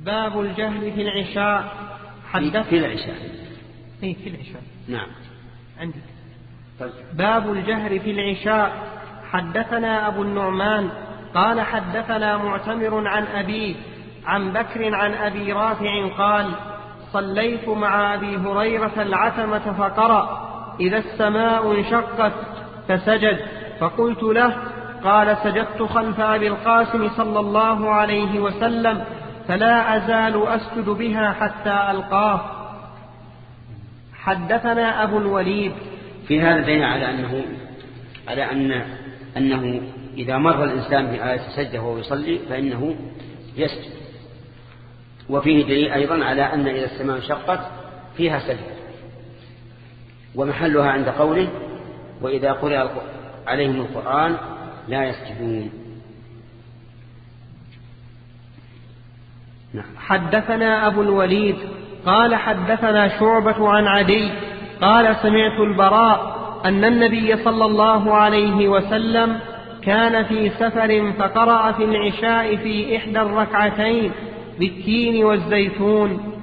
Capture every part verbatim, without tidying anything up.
باب الجهل في العشاء. حدث في العشاء اي في العشاء نعم عندك. طيب. باب الجهر في العشاء. حدثنا أبو النعمان قال حدثنا معتمر عن أبيه عن بكر عن أبي رافع قال صليت مع أبي هريرة العتمة فقرأ إذا السماء انشقت فسجد، فقلت له قال سجدت خلف أبي القاسم صلى الله عليه وسلم فلا أزال أسجد بها حتى ألقاه. حدثنا أبو الوليد. في هذا دليل على أنه على أن أنه إذا مر الإنسان بآية السجدة وهو يصلي فإنه يسجد. وفيه دليل أيضا على أن إذا السماء انشقت فيها سجدة، ومحلها عند قوله وإذا قرأ عليهم القرآن لا يسجدون. نعم. حدثنا أبو الوليد قال حدثنا شعبة عن عدي قال سمعت البراء أن النبي صلى الله عليه وسلم كان في سفر فقرأ في العشاء في إحدى الركعتين بالتين والزيتون.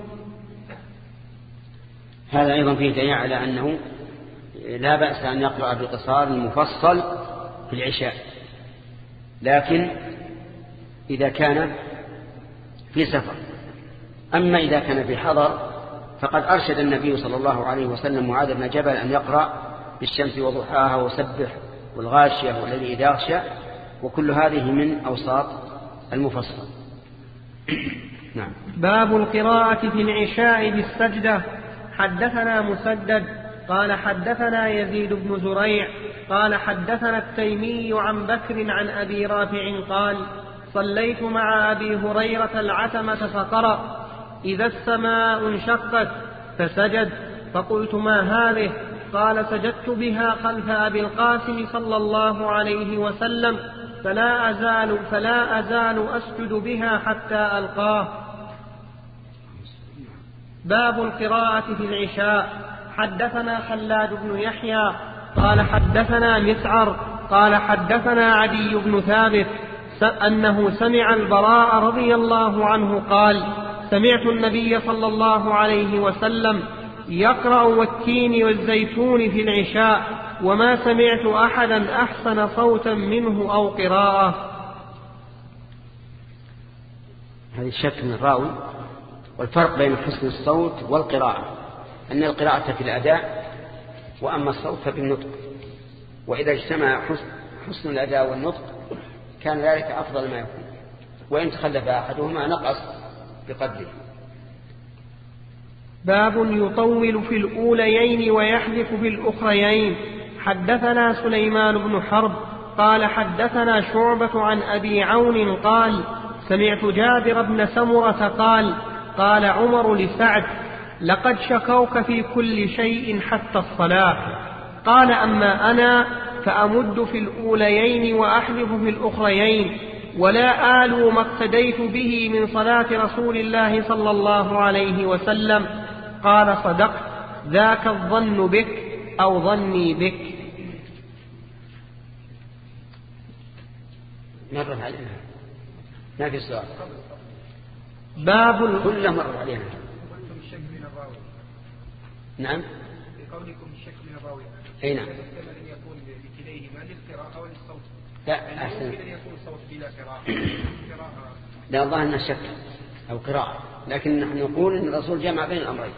هذا أيضا فيه دليل على أنه لا بأس أن يقرأ بقصار المفصل في العشاء، لكن إذا كان في سفر. أما إذا كان في حضر فقد أرشد النبي صلى الله عليه وسلم معاذ بن جبل أن يقرأ بالشمس وضحاها وسبح والغاشية والذي إذا غشى، وكل هذه من أوساط المفصل. نعم. باب القراءة في العشاء بالسجدة. حدثنا مسدد قال حدثنا يزيد بن زريع قال حدثنا التيمي عن بكر عن أبي رافع قال صليت مع أبي هريرة العتمة فقرأ إذا السماء انشقت فسجد، فقلت ما هذه؟ قال سجدت بها خلف أبي القاسم صلى الله عليه وسلم فلا أزال, فلا أزال أسجد بها حتى ألقاه. باب القراءة في العشاء. حدثنا خلاد بن يحيى قال حدثنا مسعر قال حدثنا عدي بن ثابت أنه سمع البراء رضي الله عنه قال سمعت النبي صلى الله عليه وسلم يقرأ والتين والزيتون في العشاء وما سمعت أحدا أحسن صوتا منه أو قراءة. هذا الشك من الراوي. والفرق بين حسن الصوت والقراءة أن القراءة في الأداء وأما الصوت فبالنطق، وإذا اجتمع حسن, حسن الأداء والنطق كان ذلك أفضل ما يكون، وإن تخلف أحدهما نقص بقدره. باب يطول في الأوليين ويحذف في الأخريين. حدثنا سليمان بن حرب قال حدثنا شعبة عن أبي عون قال سمعت جابر بن سمرة قال قال عمر لسعد لقد شكوك في كل شيء حتى الصلاة. قال أما أنا فأمد في الأوليين وأحذف في الأخريين، ولا آل ما اقتديت به من صلاة رسول الله صلى الله عليه وسلم. قال صدقت، ذاك الظن بك أو ظني بك. مرت علينا ما في سؤال. باب كله مرت علينا. نعم في قولكم الشك من الراوي. اي نعم. يكون بكليهما للقراءة وللصوت. لا أحسن. يمكن أن يكون صوت بلا قراءة. قراءة. لا ظاهر أنه شك أو قراءة، لكن نحن نقول أن الرسول جمع بين الأمرين.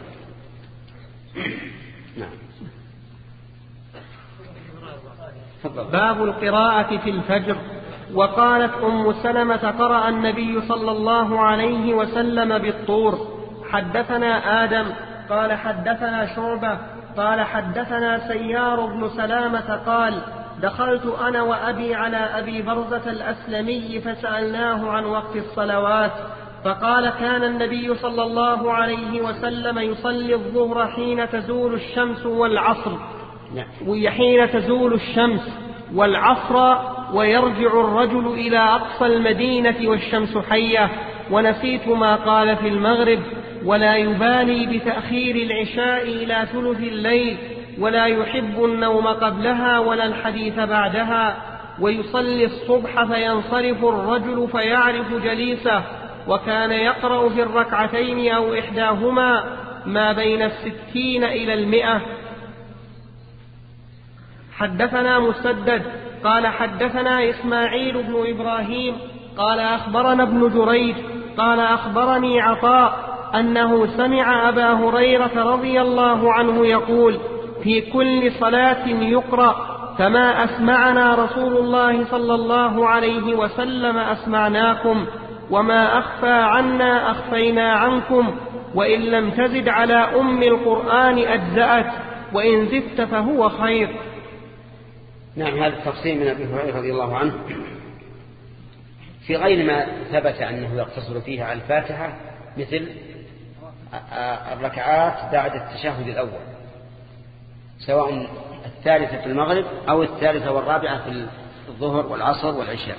نعم. باب القراءة في الفجر. وقالت أم سلمة قرأ النبي صلى الله عليه وسلم بالطور. حدثنا آدم قال حدثنا شعبة قال حدثنا سيار بن سلامة قال دخلت أنا وأبي على أبي برزة الأسلمي فسألناه عن وقت الصلوات، فقال كان النبي صلى الله عليه وسلم يصلي الظهر حين تزول الشمس والعصر وحين تزول الشمس والعصر ويرجع الرجل إلى أقصى المدينة والشمس حية، ونسيت ما قال في المغرب، ولا يبالي بتأخير العشاء إلى ثلث الليل، ولا يحب النوم قبلها ولا الحديث بعدها، ويصلي الصبح فينصرف الرجل فيعرف جليسه وكان يقرأ في الركعتين أو إحداهما ما بين الستين إلى المئة. حدثنا مسدد قال حدثنا إسماعيل بن إبراهيم قال أخبرنا ابن جريج قال أخبرني عطاء أنه سمع أبا هريرة رضي الله عنه يقول في كل صلاة يقرأ فما أسمعنا رسول الله صلى الله عليه وسلم أسمعناكم وما أخفى عنا أخفينا عنكم وإن لم تزد على أم القرآن أجزأت وإن زدت فهو خير. نعم، هذا التفصيل من أبي هريرة رضي الله عنه في غير ما ثبت أنه يقتصر فيها على الفاتحة، مثل الركعات بعد التشهد الأول، سواء الثالثة في المغرب أو الثالثة والرابعة في الظهر والعصر والعشاء.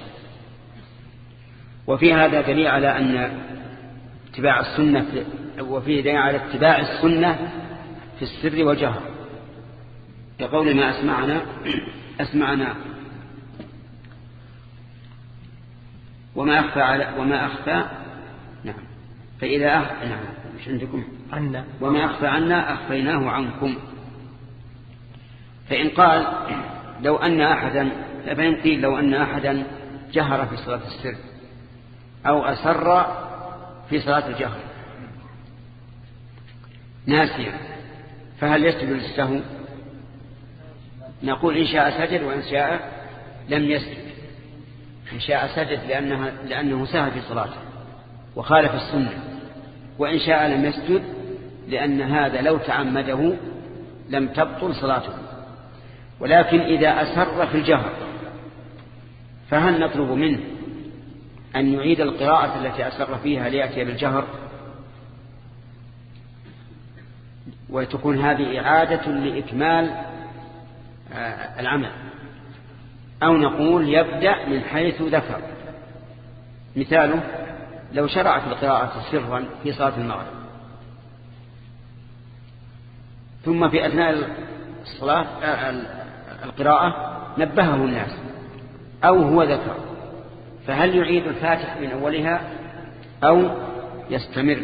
وفي هذا دليل على أن اتباع السنة، وفيه دليل على اتباع السنة في السر والجهر، كقول ما أسمعنا أسمعنا وما أخفى على وما أخفى نعم فإذا أخ... نعم مش عندكم عنا وما أخفى عنا أخفيناه عنكم. فإن قال لو أن أحدا فإن قيل لو أن أحدا جهر في صلاة السر أو أسر في صلاة الجهر ناسيا فهل يسجد للسهو؟ نقول إن شاء سجد وإن شاء لم يسجد. إن شاء سجد لأنه, لأنه سهى في صلاته وخالف السنة، وإن شاء لم يسجد لأن هذا لو تعمده لم تبطل صلاته. ولكن إذا أسر في الجهر فهل نطلب منه أن يعيد القراءة التي أسر فيها ليأتي بالجهر، وتكون هذه إعادة لإكمال العمل، أو نقول يبدأ من حيث ذكر؟ مثاله لو شرع في القراءة سرا في صلاة المغرب ثم في أثناء الصلاة القراءة نبهه الناس أو هو ذكر، فهل يعيد الفاتحة من أولها أو يستمر؟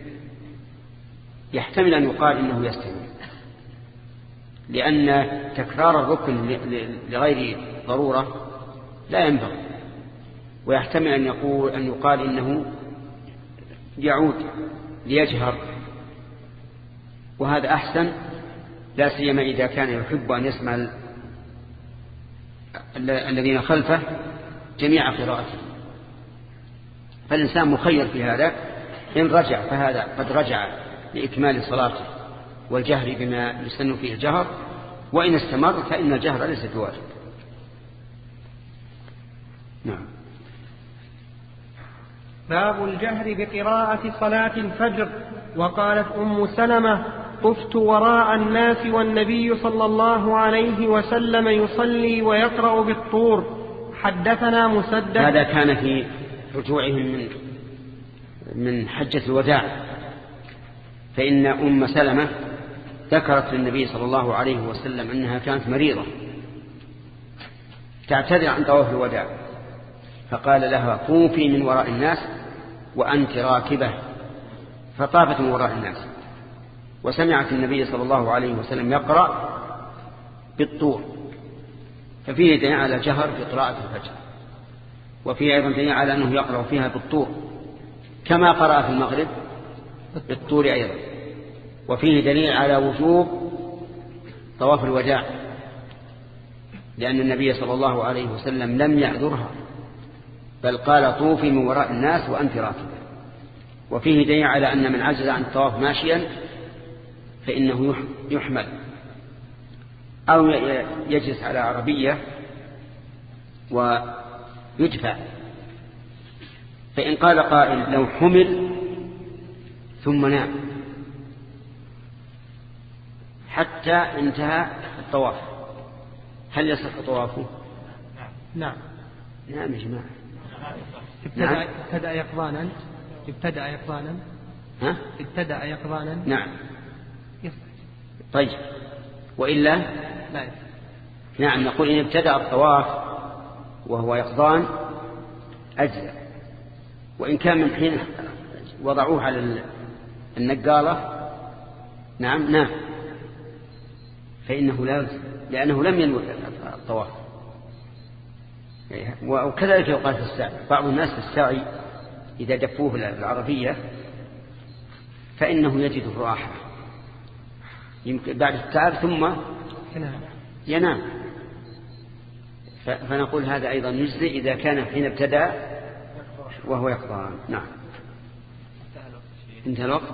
يحتمل أن يقال إنه يستمر، لأن تكرار الركن لغير ضرورة لا ينبغي، ويحتمل أن يقول أن يقال إنه يعود ليجهر، وهذا أحسن، لا سيما إذا كان يحب أن يسمع الذين خلفه جميع قراءته. فالإنسان مخير في هذا، إن رجع فهذا قد رجع لإكمال صلاته والجهر بما يسن فيه الجهر، وإن استمر فإن الجهر ليس بواجب. نعم. باب الجهر بقراءة صلاة الفجر. وقالت أم سلمة طفت وراء الناس والنبي صلى الله عليه وسلم يصلي ويقرأ بالطور. حدثنا مسدد. هذا كان في رجوعهم من من حجة الوداع، فإن أم سلمة ذكرت للنبي صلى الله عليه وسلم أنها كانت مريضة تعتذر عن طواف الوداع، فقال لها طوفي من وراء الناس وأنت راكبة، فطافت من وراء الناس وسمعت النبي صلى الله عليه وسلم يقرأ بالطور، ففيه دليل على جهر في قراءة الفجر، وفيه أيضا دليل على أنه يقرأ فيها بالطور كما قرأ في المغرب بالطور أيضا، وفيه دليل على وجوب طواف الوداع، لأن النبي صلى الله عليه وسلم لم يعذرها بل قال طوفي من وراء الناس وأنت راكبة. وفيه دليل على أن من عجز عن الطواف ماشيا فإنه يحمل أو يجلس على عربية ويدفع. فإن قال قائل لو حمل ثم نام حتى انتهى الطواف هل يصح طوافه؟ نعم. نعم يا جماعة. ابتدأ, ابتدأ يقظانا ابتدأ يقظانا ها؟ ابتدأ يقظانا نعم يصح. طيب وإلا لا يصح. نعم نقول إن ابتدأ الطواف وهو يقظان أجزاء، وإن كان من حين وضعوه على النقالة نعم نعم فإنه لا يلزم لأنه لم ينوي الطواف. وكذلك يقال في السعي، بعض الناس في السعي إذا دفوه العربية فإنه يجد الراحة يمكن بعد التعب ثم ينام، فنقول هذا أيضا يجزي إذا كان حين ابتدأ وهو يقضى. نعم انتهى الوقت.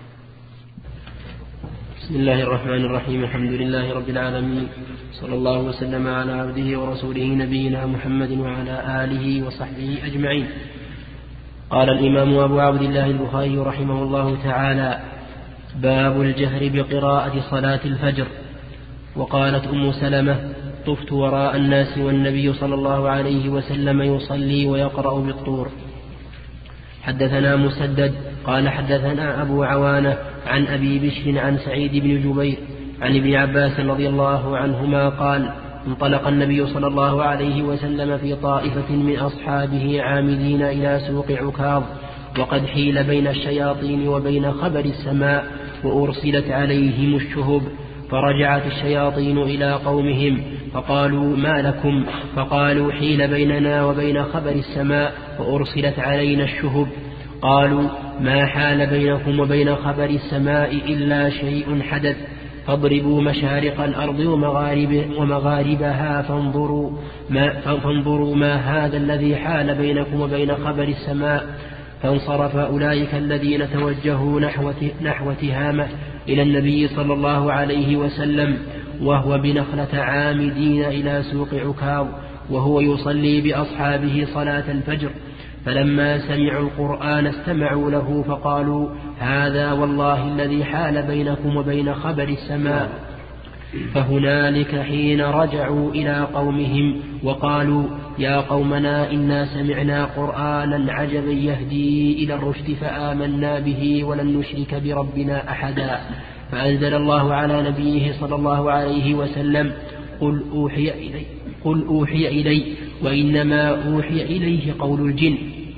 بسم الله الرحمن الرحيم. الحمد لله رب العالمين، صلى الله وسلم على عبده ورسوله نبينا محمد وعلى آله وصحبه أجمعين. قال الإمام أبو عبد الله البخاري رحمه الله تعالى: باب الجهر بقراءة صلاة الفجر. وقالت أم سلمة: طفت وراء الناس والنبي صلى الله عليه وسلم يصلي ويقرأ بالطور. حدثنا مسدد قال حدثنا أبو عوانة عن أبي بشر عن سعيد بن جبير عن ابن عباس رضي الله عنهما قال: انطلق النبي صلى الله عليه وسلم في طائفة من أصحابه عامدين إلى سوق عكاظ، وقد حيل بين الشياطين وبين خبر السماء، وأرسلت عليهم الشهب. فرجعت الشياطين إلى قومهم فقالوا: ما لكم؟ فقالوا: حيل بيننا وبين خبر السماء وأرسلت علينا الشهب. قالوا: ما حال بينكم وبين خبر السماء إلا شيء حدث، فاضربوا مشارق الأرض ومغارب ومغاربها فانظروا ما, فانظروا ما هذا الذي حال بينكم وبين خبر السماء. فانصرف أولئك الذين توجهوا نحو, نحو تهامة إلى النبي صلى الله عليه وسلم وهو بنخلة عامدين إلى سوق عكاظ، وهو يصلي بأصحابه صلاة الفجر. فلما سمعوا القرآن استمعوا له فقالوا: هذا والله الذي حال بينكم وبين خبر السماء. فهنالك حين رجعوا إلى قومهم وقالوا: يا قومنا إنا سمعنا قرآنا عجبا يهدي إلى الرشد فآمنا به ولن نشرك بربنا أحدا. فأنزل الله على نبيه صلى الله عليه وسلم: قل أوحي إلي, قل أوحي إلي وإنما أوحي إليه قول الجن.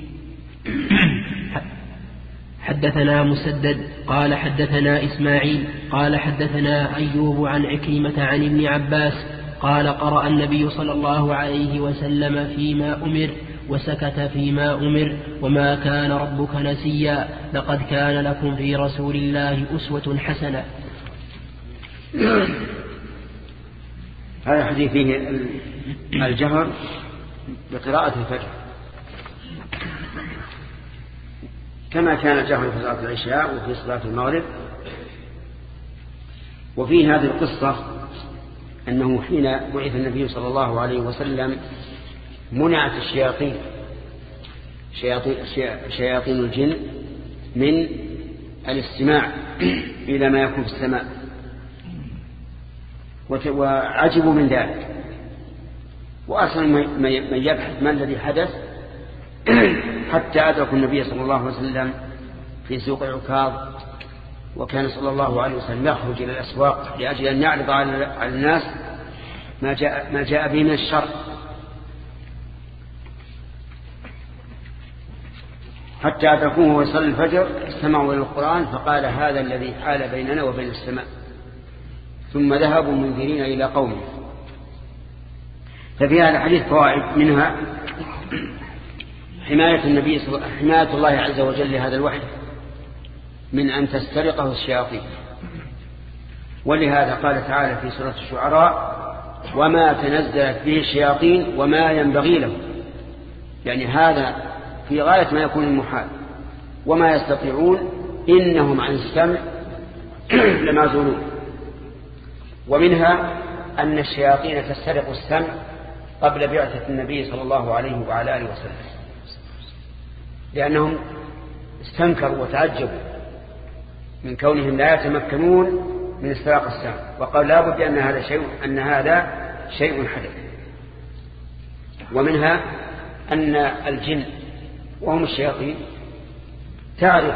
حدثنا مسدد قال حدثنا إسماعيل قال حدثنا أيوب عن عكرمة عن ابن عباس قال: قرأ النبي صلى الله عليه وسلم فيما أمر وسكت فيما أمر: وما كان ربك نسيا، لقد كان لكم في رسول الله أسوة حسنة. هذا حديث فيه الجهر بقراءة الفجر كما كان الجهر في صلاة العشاء وفي صلاة المغرب. وفي هذه القصة أنه حين بعث النبي صلى الله عليه وسلم منعت الشياطين شياطين, شياطين الجن من الاستماع إلى ما يكون في السماء، وعجبوا من ذلك، وأصلا من يبحث ما الذي حدث حتى أدركوا النبي صلى الله عليه وسلم في سوق عكاظ، وكان صلى الله عليه وسلم يخرج إلى الأسواق لأجل أن يعرض على الناس ما جاء, ما جاء به من الشر. حتى أدركوه ويصلي الفجر استمعوا إلى القرآن فقال: هذا الذي حال بيننا وبين السماء. ثم ذهبوا منذرين إلى قومه. ففي هذا الحديث فوائد، منها حماية النبي حماية الله عز وجل لهذا الوحي من أن تسترقه الشياطين. ولهذا قال تعالى في سورة الشعراء: وما تنزلت به الشياطين وما ينبغي له، يعني هذا في غاية ما يكون المحال، وما يستطيعون إنهم عن السمع لمعزولون. ومنها أن الشياطين تسترق السمع قبل بعثة النبي صلى الله عليه وعلى آله وسلم، لأنهم استنكروا وتعجبوا من كونهم لا يتمكنون من استراق السمع، وقال لا بد أن هذا شيء أن هذا شيء حدث. ومنها أن الجن وهم الشياطين تعرف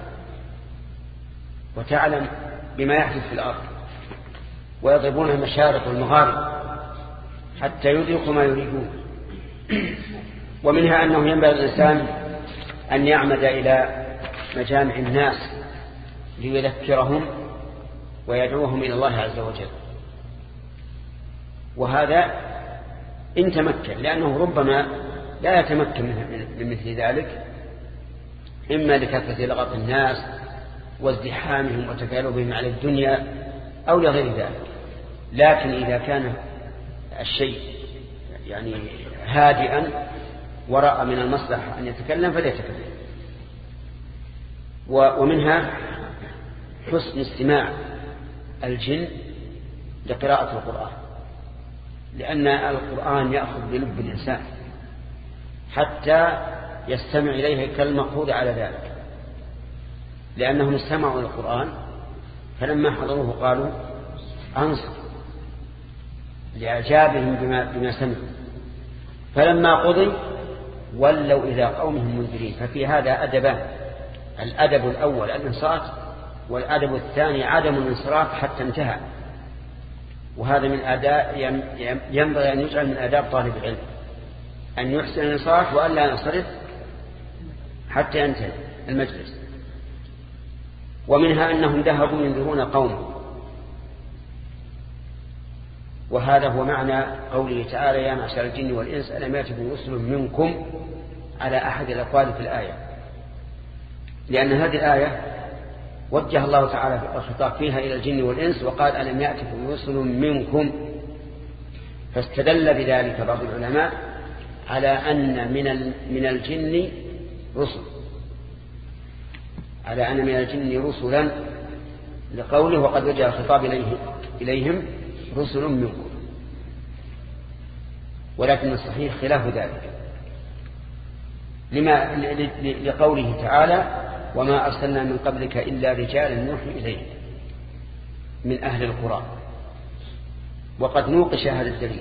وتعلم بما يحدث في الأرض، ويضربون المشارق والمغارب حتى يدركوا ما يريدون. ومنها أنه ينبغي الإنسان أن يعمد إلى مجامع الناس ليذكرهم ويدعوهم إلى الله عز وجل. وهذا إن تمكن، لأنه ربما لا يتمكن من مثل ذلك، إما لكثرة لغط الناس وازدحامهم وتكالبهم على الدنيا أو لغير ذلك. لكن إذا كان الشيء يعني هادئا ورأى من المصلحة أن يتكلم فليتكلم. ومنها حسن استماع الجن لقراءة القرآن، لأن القرآن يأخذ بلب الإنسان حتى يستمع إليه كالمقهود على ذلك، لأنهم استمعوا للقرآن فلما حضروه قالوا أنصت لإعجابهم بما, بما سمعوا، فلما قضي ولوا إلى قومهم منذرين. ففي هذا أدبان: الأدب الأول الإنصات، والأدب الثاني عدم الانصراف حتى انتهى. وهذا من آداب ينبغي أن يجعل من آداب طالب العلم، أن يحسن الانصراف وأن لا ينصرف حتى ينتهي المجلس. ومنها أنهم ذهبوا ينذرون قوم، وهذا هو معنى قوله تعالى: يا معشر الجن والإنس ألم يأتكم رسل منكم، على أحد الأقوال في الآية، لأن هذه الآية وجه الله تعالى الخطاب فيها إلى الجن والإنس وقال: ألم يأتكم رسل منكم، فاستدل بذلك بعض العلماء على أن من من الجن رسل، على أن من الجن رسلا، لقوله: وقد وجه الخطاب إليه إليهم رسل منكم. ولكن الصحيح خلاف ذلك، لما لقوله تعالى: وما أرسلنا من قبلك إلا رجالا نوحي إليه من أهل القرى. وقد نوقش هذا الدليل،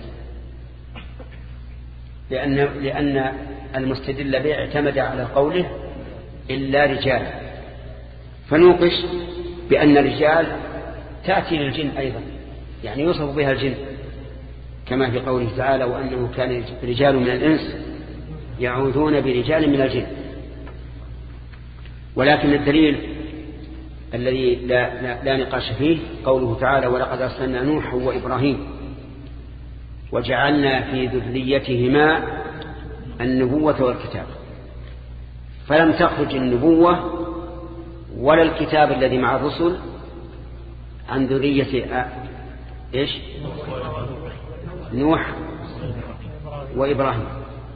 لأن, لأن المستدل به اعتمد على قوله إلا رجالا، فنوقش بأن الرجال تأتي للجن أيضا، يعني يوصف بها الجن، كما في قوله تعالى: وأنه كان رجال من الإنس يعوذون برجال من الجن. ولكن الدليل الذي لا, لا, لا نقاش فيه قوله تعالى: ولقد أرسلنا نوحا وإبراهيم وجعلنا في ذريتهما النبوة والكتاب. فلم تخرج النبوة ولا الكتاب الذي مع الرسل عن ذرية إيش؟ نوح وإبراهيم.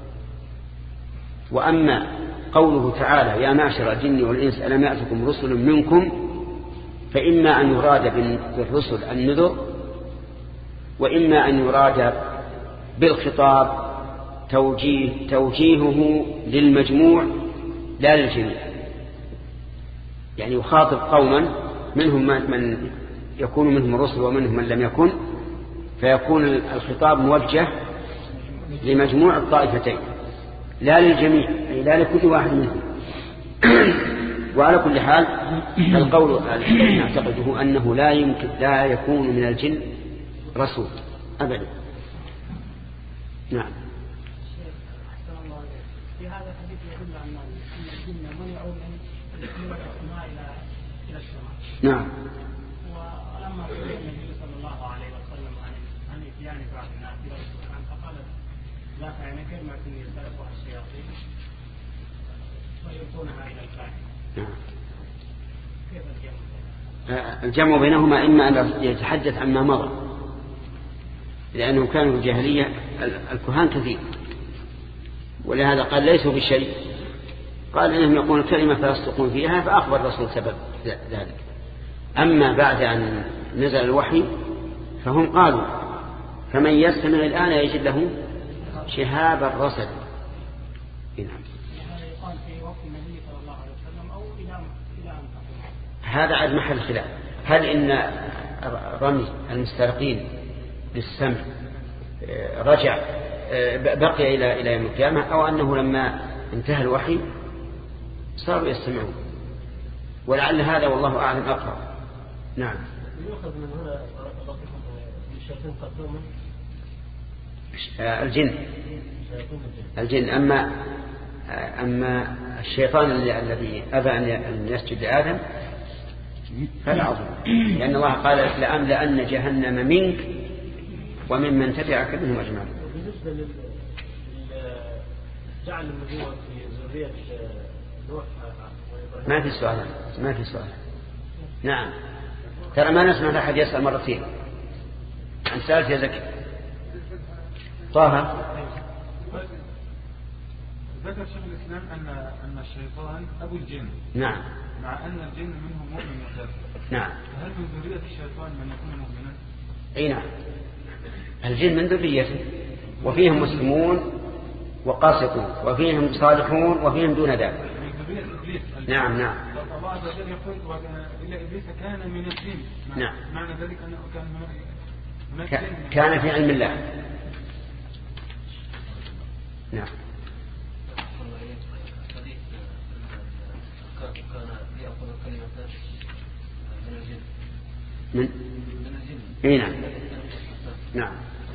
وأما قوله تعالى: يا معشر الجن والإنس ألم يأتكم رسل منكم، فإما أن يراد بالرسل النذر، وإما أن يراد بالخطاب توجيه توجيهه للمجموع لا للجميع، يعني يخاطب قوما منهم من يكون منهم الرسل ومنهم من لم يكن، فيكون الخطاب موجه لمجموع الطائفتين لا للجميع، أي لا لكل واحد منهم. وعلى كل حال القول الذي نعتقده أنه لا يمكن لا يكون من الجن رسول أبدا. نعم. في هذا الحديث يدل على أن الجن منعوا من السماء إلى السماء. نعم. ولما سئل النبي صلى الله عليه وسلم عن عن إتيان بعض الناس إلى القرآن فقال: لا كان كلمة يستلقها الشياطين ويلقونها إلى الكاهن. نعم. كيف الجمع؟ الجمع بينهما إما أن يتحدث عما مضى، لأنهم كانوا في الجاهلية الكهان كثير، ولهذا قال ليسوا بشيء، قال إنهم يقولون الكلمة فيصدقون فيها، فأخبر الرسول سبب ذلك. أما بعد أن نزل الوحي فهم قالوا: فمن يستمع الآن يجد له شهاب الرصد. يقال في وقت النبي صلى الله عليه وسلم أو إلى إلى أن تقوم. هذا عاد محل خلاف، هل إن رمي المسترقين للسمع رجع بقي إلى إلى يوم القيامة، أو أنه لما انتهى الوحي صاروا يستمعون، ولعل هذا والله أعلم أقرب. نعم. يؤخذ من هنا الشياطين قدوما الجن الجن أما أما الشيطان الذي أبى أن يسجد لآدم فلا عظم، لأن الله قال لأملأن جهنم منك وممن تبعك منهم أجمعين. بالنسبة لجعل النبوة في ذرية نوح ما في سؤال، ما في سؤال. نعم، ترى ما نسمع أحد يسأل مرتين. عن سألت يا زكي طه. ذكر شيخ الإسلام أن أن الشيطان أبو الجن. نعم. مع أن الجن منهم مؤمن وكافر. نعم. هل من ذرية الشيطان من يكون مؤمنا؟ أي نعم. الجن من ذريته، وفيهم مسلمون وقاسطون، وفيهم صالحون، وفيهم دون ذلك. من ذرية إبليس. نعم نعم. الله عز وجل يقول إلا إبليس كان من الجن. نعم. معنى ذلك أنه كان من كان في علم الله. نعم. من اي نعم نعم.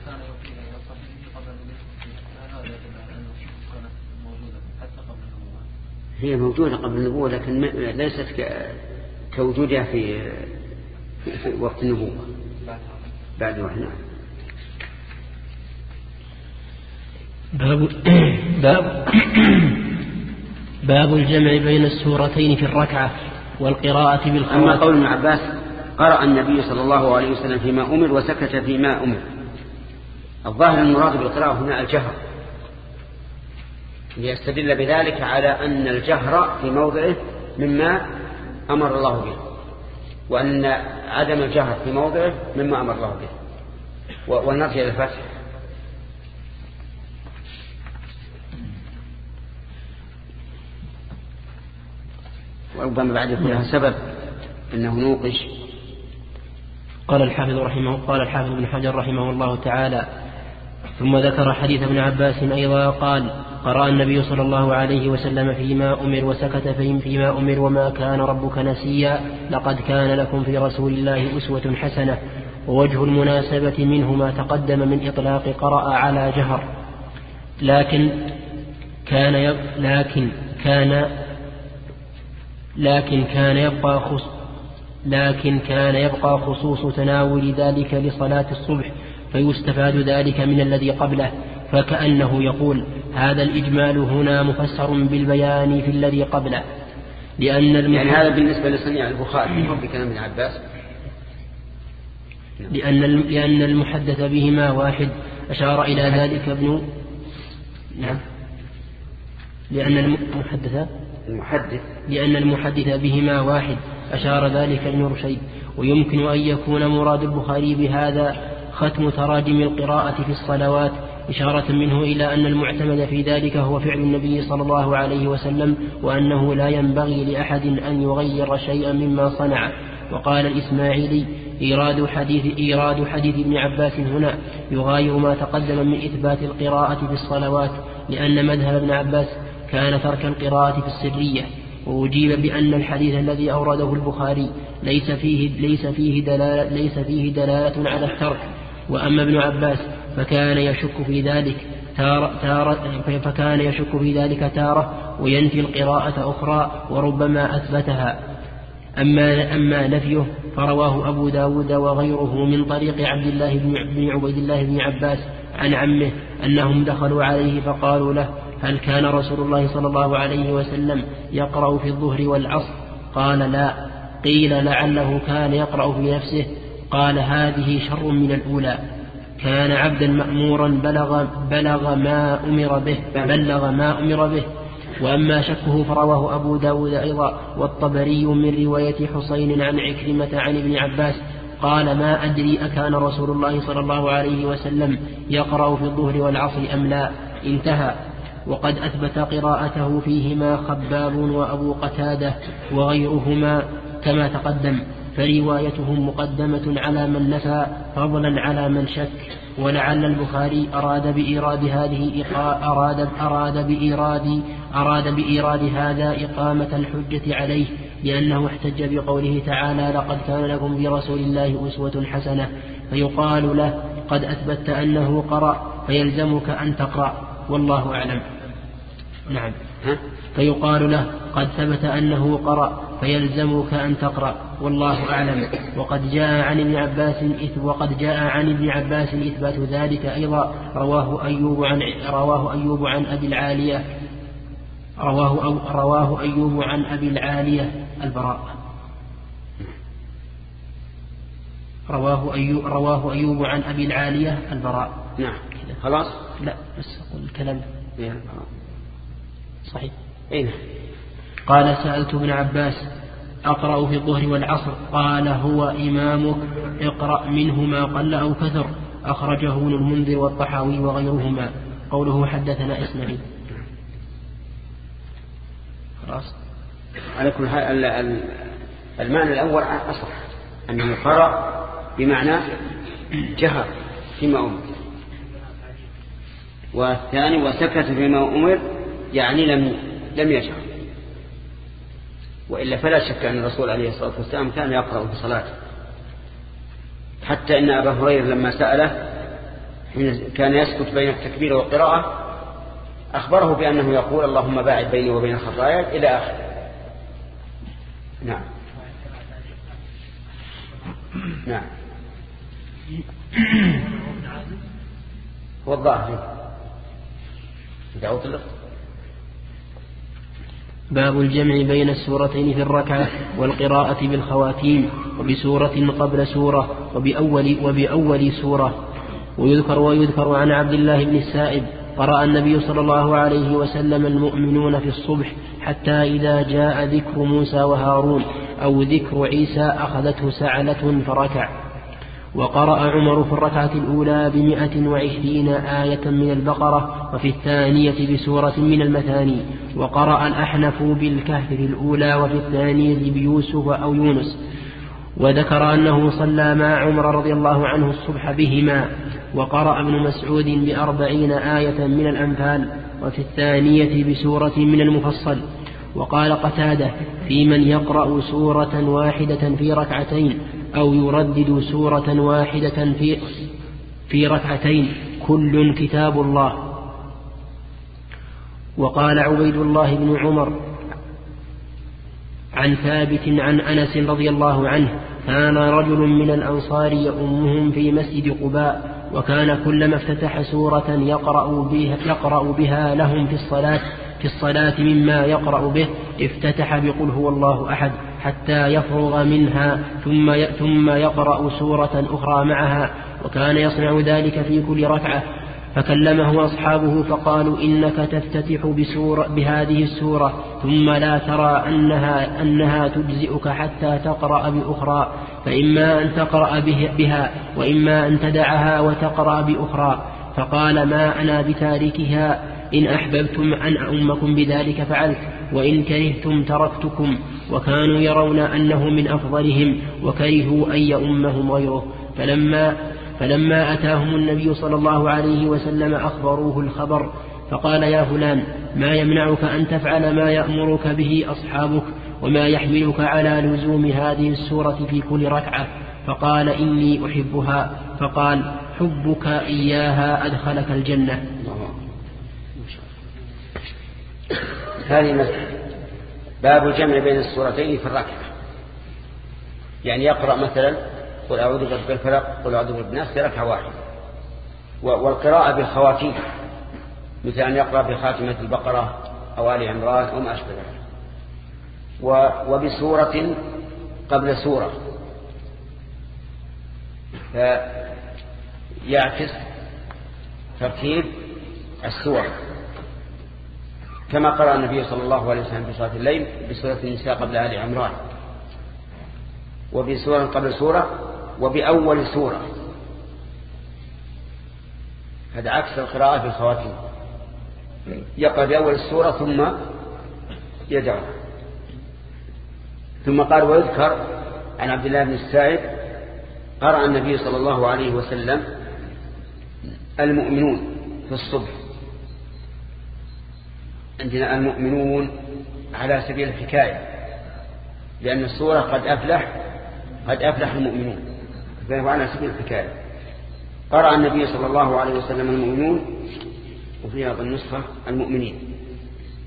هي موجودة قبل النبوة لكن ليست كوجودها في في وقت النبوة بعد وحي. نعم. باب باب باب الجمع بين السورتين في الركعة والقراءة بالخواتم. أما قول ابن عباس قرأ النبي صلى الله عليه وسلم فيما أمر وسكت فيما أمر، الظاهر المراد بالقراءة هنا الجهر، ليستدل بذلك على أن الجهر في موضعه مما أمر الله به، وأن عدم الجهر في موضعه مما أمر الله به. ونرجع إلى الفتح. وربما بعد كلها سبب أنه نوقش. قال الحافظ رحمه قال الحافظ ابن حجر رحمه الله تعالى: ثم ذكر حديث ابن عباس أيضا قال: قرأ النبي صلى الله عليه وسلم فيما أمر وسكت فيما أمر وما كان ربك نسيا لقد كان لكم في رسول الله أسوة حسنة. ووجه المناسبة منه ما تقدم من إطلاق قرأ على جهر، لكن كان يب... لكن كان لكن كان يبقى خص... لكن كان يبقى خصوص تناول ذلك لصلاة الصبح، فيستفاد ذلك من الذي قبله، فكأنه يقول: هذا الإجمال هنا مفسر بالبيان في الذي قبله. لأن الم... يعني هذا بالنسبة لصنيع البخاري بكلام ابن عباس. لأن لأن المحدث بهما واحد أشار إلى ذلك ابن نعم لأن المحدث المحدث لأن المحدث بهما واحد أشار ذلك ابن رشيد. ويمكن أن يكون مراد البخاري بهذا ختم تراجم القراءة في الصلوات، إشارة منه إلى أن المعتمد في ذلك هو فعل النبي صلى الله عليه وسلم، وأنه لا ينبغي لأحد أن يغير شيئا مما صنع. وقال الإسماعيلي: إيراد حديث, إيراد حديث ابن عباس هنا يغاير ما تقدم من إثبات القراءة في الصلوات، لأن مذهب ابن عباس كان ترك القراءة في السرية. وأجيب بأن الحديث الذي أورده البخاري ليس فيه, ليس فيه, دلالة, ليس فيه دلالة على الترك. وأما ابن عباس فكان يشك في ذلك تارة, تارة فكان يشك في ذلك تارة وينفي القراءة أخرى وربما أثبتها. أما, أما نفيه فرواه أبو داود وغيره من طريق عبد الله بن عبيد الله بن عباس عن عمه أنهم دخلوا عليه فقالوا له: هل كان رسول الله صلى الله عليه وسلم يقرأ في الظهر والعصر؟ قال: لا. قيل: لعله كان يقرأ في نفسه. قال: هذه شر من الأولى. كان عبدا مأمورا بلغ, بلغ ما أمر به بلغ ما أمر به. وأما شكه فرواه أبو داود أيضا والطبري من رواية حسين عن عكرمة عن ابن عباس قال: ما أدري أكان رسول الله صلى الله عليه وسلم يقرأ في الظهر والعصر أم لا. انتهى. وقد أثبت قراءته فيهما خباب وأبو قتادة وغيرهما كما تقدم، فروايتهم مقدمة على من نفى فضلا على من شك. ولعل البخاري أراد بإيراد هذه أراد أراد بإيراد أراد بإيراد هذا إقامة الحجة عليه، لأنه احتج بقوله تعالى: لقد كان لكم في رسول الله أسوة حسنة، فيقال له: قد أثبت أنه قرأ فيلزمك أن تقرأ. والله أعلم. نعم. ها؟ فيقال له قد ثبت أنه قرأ فيلزمك أن تقرأ والله أعلم. وقد جاء عن ابن عباس وقد جاء عن ابن عباس إثبات ذلك أيضا. رواه أيوب عن رواه أيوب عن أبي العالية رواه أو رواه أيوب عن أبي العالية البراء. رواه أيوب رواه أيوب عن أبي العالية البراء. نعم. خلاص. لا بس أقول الكلام صحيح. أين؟ قال سألت ابن عباس أقرأ في الظهر والعصر؟ قال هو إمامك، اقرأ منه ما قل أو كثر. أخرجه ابن المنذر والطحاوي وغيرهما. قوله حدثنا إسماعيل. خلاص. على كل حال المعنى الأول أصح أنه قرأ بمعنى جهر فيما أمر، والثاني وسكت فيما أمر يعني لم لم يجهر. وإلا فلا شك أن الرسول عليه الصلاة والسلام كان يقرأ في صلاته، حتى أن أبا هريرة لما سأله كان يسكت بين التكبير والقراءة أخبره بأنه يقول اللهم باعد بيني وبين الخطايا إلى آخره. نعم. نعم. هو الظاهر دعوة الله. باب الجمع بين السورتين في الركعة والقراءة بالخواتيم وبسورة قبل سورة وبأول, وبأول سورة. ويذكر ويذكر عن عبد الله بن السائب قرأ النبي صلى الله عليه وسلم المؤمنون في الصبح حتى إذا جاء ذكر موسى وهارون أو ذكر عيسى أخذته سعلة فركع. وقرأ عمر في الركعة الأولى بمئة وعشرين آية من البقرة وفي الثانية بسورة من المثاني. وقرأ الأحنف بالكهف في الأولى وفي الثانية بيوسف أو يونس. وذكر أنه صلى مع عمر رضي الله عنه الصبح بهما. وقرأ ابن مسعود بأربعين آية من الأنفال وفي الثانية بسورة من المفصل. وقال قتادة في من يقرأ سورة واحدة في ركعتين أو يردد سورة واحدة في, في ركعتين كل كتاب الله. وقال عبيد الله بن عمر عن ثابت عن أنس رضي الله عنه كان رجل من الأنصار يؤمهم في مسجد قباء وكان كلما افتتح سورة يقرأ بها, يقرأ بها لهم في الصلاة في الصلاة مما يقرأ به افتتح بقل هو الله أحد حتى يفرغ منها ثم ثم يقرأ سورة أخرى معها. وكان يصنع ذلك في كل ركعة. فكلمه أصحابه فقالوا إنك تفتتح بسورة بهذه السورة ثم لا ترى أنها, أنها تجزئك حتى تقرأ بأخرى، فإما أن تقرأ بها وإما أن تدعها وتقرأ بأخرى. فقال ما أنا بتاركها، إن أحببتم أن أؤمكم بذلك فعلت وإن كرهتم تركتكم. وكانوا يرون أنه من أفضلهم وكرهوا أن يؤمهم غيره. فلما فلما أتاهم النبي صلى الله عليه وسلم أخبروه الخبر فقال يا فلان ما يمنعك أن تفعل ما يأمرك به أصحابك وما يحملك على لزوم هذه السورة في كل ركعة؟ فقال إني أحبها. فقال حبك إياها أدخلك الجنة. هذه مسألة باب الجمع بين السورتين في الركعة، يعني يقرأ مثلا قل أعوذ برب الفلق قل أعوذ برب الناس في ركعة واحدة. والقراءة بالخواتيم مثل أن يقرأ بخاتمة البقرة أو آل عمران أو ما أشبه ذلك، وبسورة قبل سورة، فيعكس ترتيب السور كما قرأ النبي صلى الله عليه وسلم في صلاة الليل بسورة النساء قبل آل عمران، وبسورة قبل سورة، وبأول سورة. هذا عكس القراءة في الخواتيم، يقرأ بأول السورة ثم يدعو. ثم قال ويذكر عن عبد الله بن السائب قرأ النبي صلى الله عليه وسلم المؤمنون في الصبح. عندنا المؤمنون على سبيل الحكاية، لأن السورة قد أفلح قد أفلح المؤمنون، فهو على سبيل الحكاية. قرأ النبي صلى الله عليه وسلم المؤمنون، وفي هذا النسخة المؤمنين.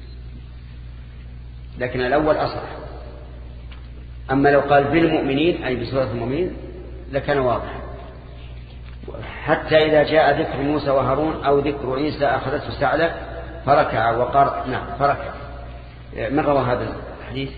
لكن الأول أصح. أما لو قال بالمؤمنين أي بسورة المؤمنين لكان واضح. حتى إذا جاء ذكر موسى وهارون أو ذكر عيسى أخذته سعلة فركع وقرأ. نعم فركع. من روى هذا الحديث؟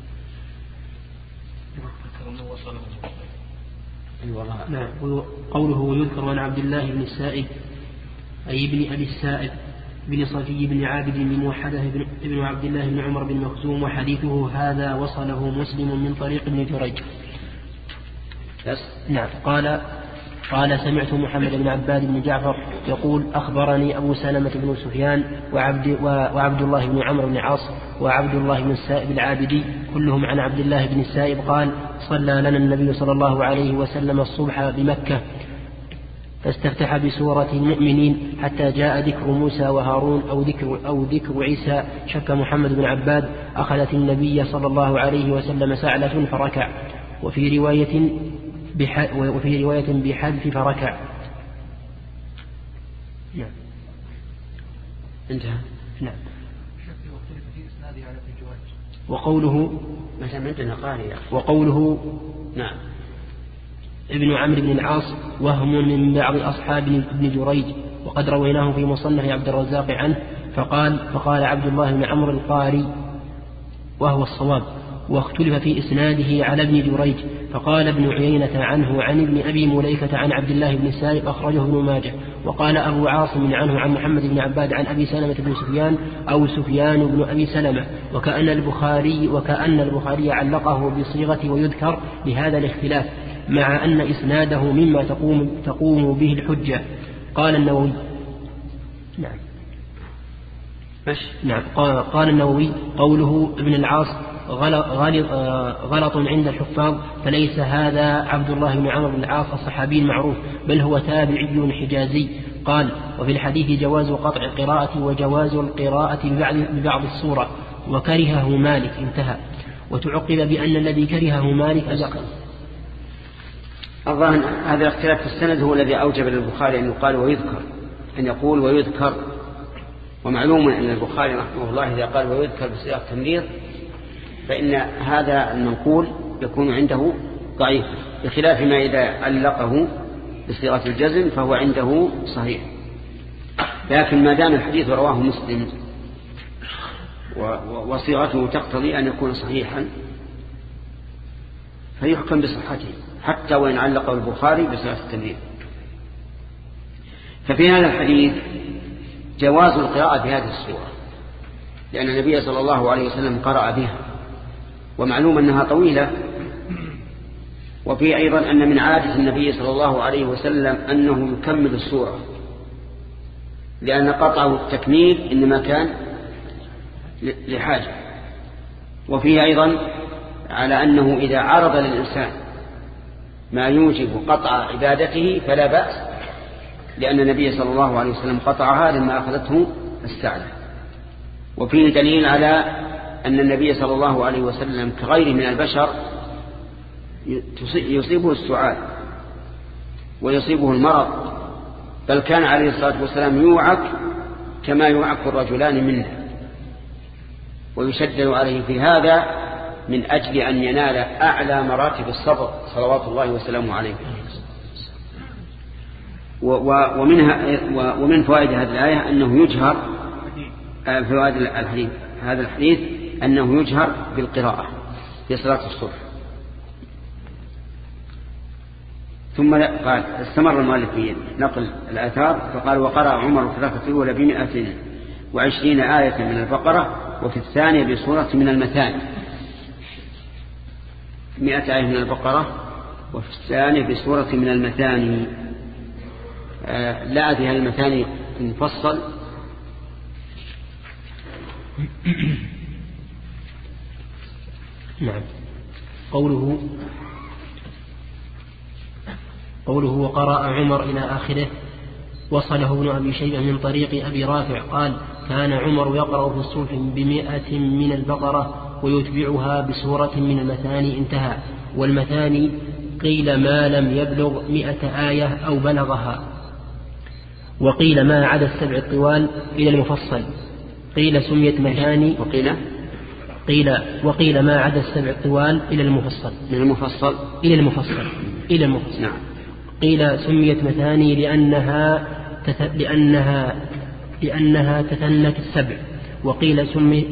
نعم. قوله يذكر عن عبد الله بن السائب أي ابن أبي السائب بن صفي بن عابد بن موحدة بن عبد الله بن عمر بن مخزوم، وحديثه هذا وصله مسلم من طريق ابن جريج. نعم. قال قال سمعت محمد بن عباد بن جعفر يقول أخبرني أبو سلمة بن سفيان وعبد, وعبد الله بن عمرو بن عاص وعبد الله بن السائب العابدي كلهم عن عبد الله بن السائب قال صلى لنا النبي صلى الله عليه وسلم الصبح بمكة فاستفتح بسورة المؤمنين حتى جاء ذكر موسى وهارون أو ذكر, أو ذكر عيسى. شك محمد بن عباد أخذت النبي صلى الله عليه وسلم سعلة فركع، وفي رواية وفي رواية بحذف فركع. نعم. انتهى. نعم. وقوله مثلا عندنا قارئ. وقوله نعم ابن عمرو بن العاص وهم من بعض أصحاب ابن جريج، وقد رويناه في مصنف عبد الرزاق عنه فقال فقال عبد الله بن عمرو القاري وهو الصواب، واختلف في إسناده على ابن جريج. فقال ابن عيينة عنه عن ابن أبي مليكة عن عبد الله بن السائب أخرجه ابن ماجه. وقال أبو عاصم عنه عن محمد بن عباد عن أبي سلمة بن سفيان أو سفيان بن أبي سلمة، وكأن البخاري وكأن البخاري علقه بصيغة ويذكر بهذا الاختلاف، مع أن إسناده مما تقوم, تقوم به الحجة. قال النووي. نعم. نعم. قال النووي قوله ابن العاص غلط عند الحفاظ، فليس هذا عبد الله بن عمرو بن العاص الصحابي المعروف، بل هو تابعي حجازي. قال وفي الحديث جواز قطع القراءة وجواز القراءة ببعض, ببعض السورة، وكرهه مالك. انتهى. وتعقب بأن الذي كرهه مالك أزقل. الظاهر هذا الاختلاف في السند هو الذي أوجب للبخاري أن يقال ويذكر، أن يقول ويذكر. ومعلوم أن البخاري رحمه الله إذا قال ويذكر بصيغة تمريض فإن هذا المنقول يكون عنده ضعيف، بخلاف ما إذا علقه بصيغة الجزم فهو عنده صحيح. لكن ما دام الحديث رواه مسلم وصيغته تقتضي أن يكون صحيحا فيحكم بصحته حتى وإن علقه البخاري بصيغة التمريض. ففي هذا الحديث جواز القراءة بهذه السورة، لأن النبي صلى الله عليه وسلم قرأ بها، ومعلوم أنها طويلة. وفي أيضا أن من عادة النبي صلى الله عليه وسلم أنه يكمل السورة، لأن قطعه التكميل إنما كان لحاجة. وفيه أيضا على أنه إذا عرض للإنسان ما يوجب قطع عبادته فلا بأس، لأن النبي صلى الله عليه وسلم قطعها لما أخذته السعلة. وفيه دليل على أن النبي صلى الله عليه وسلم كغيره من البشر يصيبه السعال ويصيبه المرض، بل كان عليه الصلاة والسلام يوعك كما يوعك الرجلان منه، ويشدد عليه في هذا من أجل أن ينال أعلى مراتب الصبر صلوات الله وسلامه عليه. ومنها ومن فوائد هذه الآية أنه يجهر فوائد الحديث هذا الحديث أنه يجهر بالقراءة في صلاة الصبح. ثم قال استمر المؤلف في نقل الآثار فقال وقرأ عمر في الركعة الأولى بمئة وعشرين آية من البقرة، وفي الثانية بسورة من المثاني مئة آية من البقرة، وفي الثانية بسورة من المثاني. آه لا أدري هل المثاني مفصل. نعم. قوله قوله وقرأ عمر إلى آخره وصله ابن أبي شيبة من طريق أبي رافع قال كان عمر يقرأ في الصبح بمئة من البقرة ويتبعها بسورة من المثاني. انتهى. والمثاني قيل ما لم يبلغ مئة آية أو بلغها، وقيل ما عدا السبع الطوال إلى المفصل. قيل سميت مثاني وقيل قيل وقيل ما عدا السبع طوال إلى المفصل. من المفصل إلى المفصل إلى المفصل. نعم. قيل سميت مثاني لأنها تت... لأنها لأنها تثنت السبع. وقيل سميت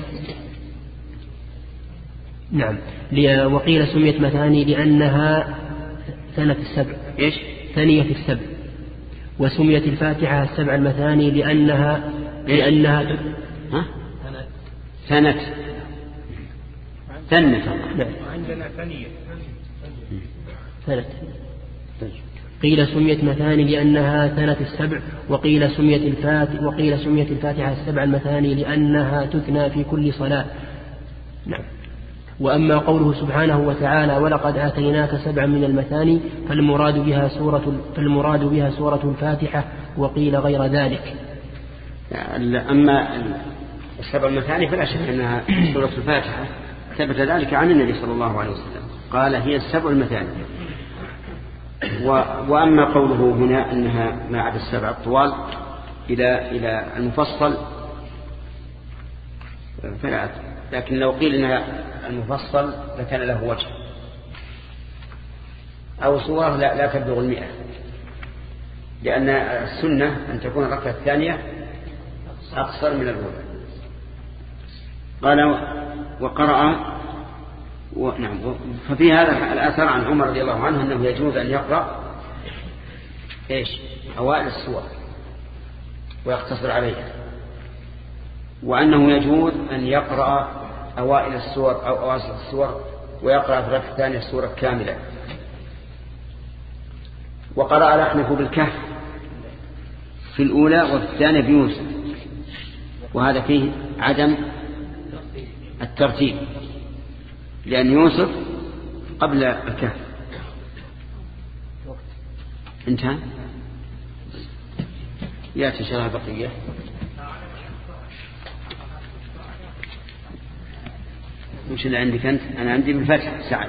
نعم وقيل سميت مثاني لأنها ثنت السبع. إيش؟ ثنية السبع. وسميت الفاتحة السبع المثاني لأنها لأنها ها؟ ثنت ثنت عندنا ثنية ثنت. قيل سميت مثاني لأنها ثنت السبع. وقيل سميت الفاتحة وقيل سميت الفاتحة السبع المثاني لأنها تثنى في كل صلاة. نعم. وأما قوله سبحانه وتعالى ولقد آتيناك سبعا من المثاني فالمراد بها سورة فالمراد بها سورة الفاتحة. وقيل غير ذلك. أما السبع المثاني فلا شك أنها سورة الفاتحة، ثبت ذلك عن النبي صلى الله عليه وسلم قال هي السبع المثاني. وأما قوله هنا أنها ما عدا السبع الطوال إلى إلى المفصل فلا، لكن لو قيل إنها المفصل لكان له وجه أو صورة لا, لا تبلغ المئة، لأن السنة أن تكون الركعة الثانية أقصر من الأولى. قال وقرأ ونعم. ففي هذا الآثار عن عمر رضي الله عنه أنه يجوز أن يقرأ إيش أوائل السور ويقتصر عليها، وأنه يجوز أن يقرأ أوائل السور أو أواسط السور ويقرأ في الركعة الثانية السورة كاملة. وقرأ الأحنف بالكهف في الأولى وفي الثانية بيوسف، وهذا فيه عدم الترتيب لأن يوسف قبل الكهف. انتهى. يأتي شرح بقية. وش اللي عندك أنت؟ أنا عندي بالفتح سعد.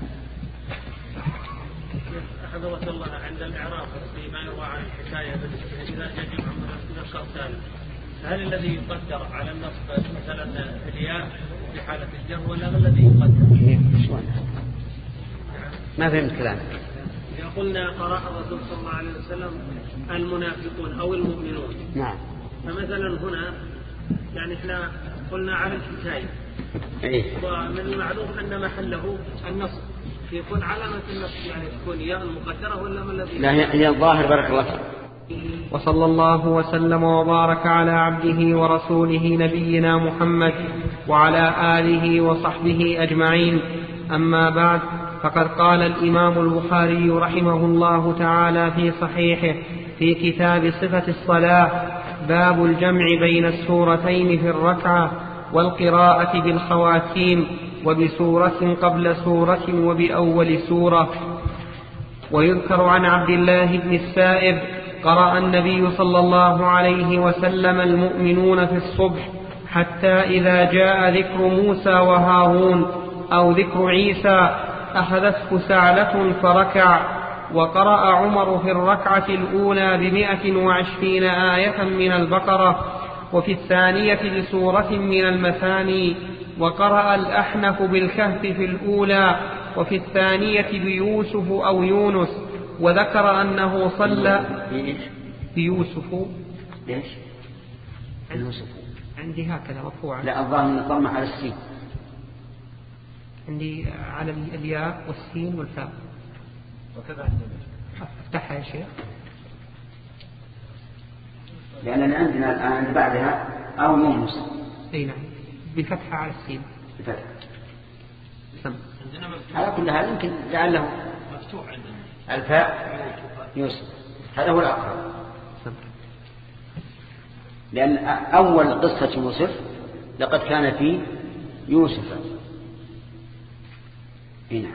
حفظك الله عند الإعراب فيما يروى عن الحكاية إذا يجب عن القرآن، هل الذي يقدر على النصب مثلا الياء في حالة الجر ولا الذي يقدر؟ ما فهمت كلامك. إذا قلنا قرأ الرسول صلى الله عليه وسلم المنافقون أو المؤمنون، نعم، فمثلا هنا يعني احنا قلنا على الحكاية، إيه؟ ومن المعلوم أن محله النصب، يكون علامة النصب يعني تكون ياء المقدرة ولا ما الذي؟ لا هي الظاهر. بارك الله فيك. وصلى الله وسلم وبارك على عبده ورسوله نبينا محمد وعلى آله وصحبه أجمعين. أما بعد، فقد قال الإمام البخاري رحمه الله تعالى في صحيحه في كتاب صفة الصلاة: باب الجمع بين السورتين في الركعة والقراءة بالخواتيم وبسورة قبل سورة وبأول سورة. ويذكر عن عبد الله بن السائب: قرأ النبي صلى الله عليه وسلم المؤمنون في الصبح حتى إذا جاء ذكر موسى وهارون أو ذكر عيسى أخذته سعلة فركع. وقرأ عمر في الركعة الأولى بمئة وعشرين آية من البقرة، وفي الثانية بسورة من المثاني. وقرأ الأحنف بالكهف في الأولى، وفي الثانية بيوسف أو يونس. وذكر أنه صلى بيوسف. ليش؟ يوسف عندي هكذا مرفوعا. لا، الظاهر من الضمة على السين. عندي على الياء والسين والفاء. وكذا افتحها يا شيخ. لأننا عندنا الآن بعدها أو يونس. أي نعم، بفتحة على السين. بفتحة. سم. على كل هذا يمكن لعله مفتوح عندنا الفاء يوسف، هذا هو الأقرب. لأن أول قصة يوسف لقد كان في يوسف. هنا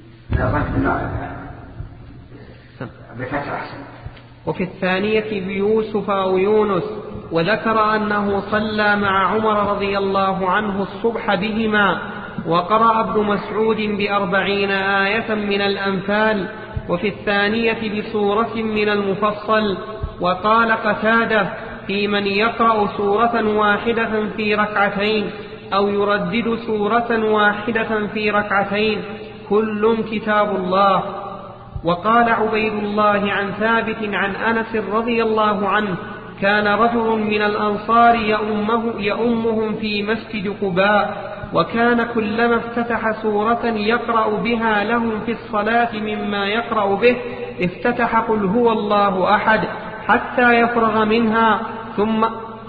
بفتح أحسن. وفي الثانية بيوسف أو يونس. وذكر أنه صلى مع عمر رضي الله عنه الصبح بهما. وقرأ ابن مسعود بأربعين آية من الأنفال، وفي الثانية بسورة من المفصل. وقال قتادة في من يقرأ سورة واحدة في ركعتين: أو يردد سورة واحدة في ركعتين، كل كتاب الله. وقال عبيد الله عن ثابت عن أنس رضي الله عنه: كان رجل من الأنصار يؤمه يؤمهم في مسجد قباء، وكان كلما افتتح سورة يقرأ بها لهم في الصلاة مما يقرأ به افتتح قل هو الله أحد حتى يفرغ منها ثم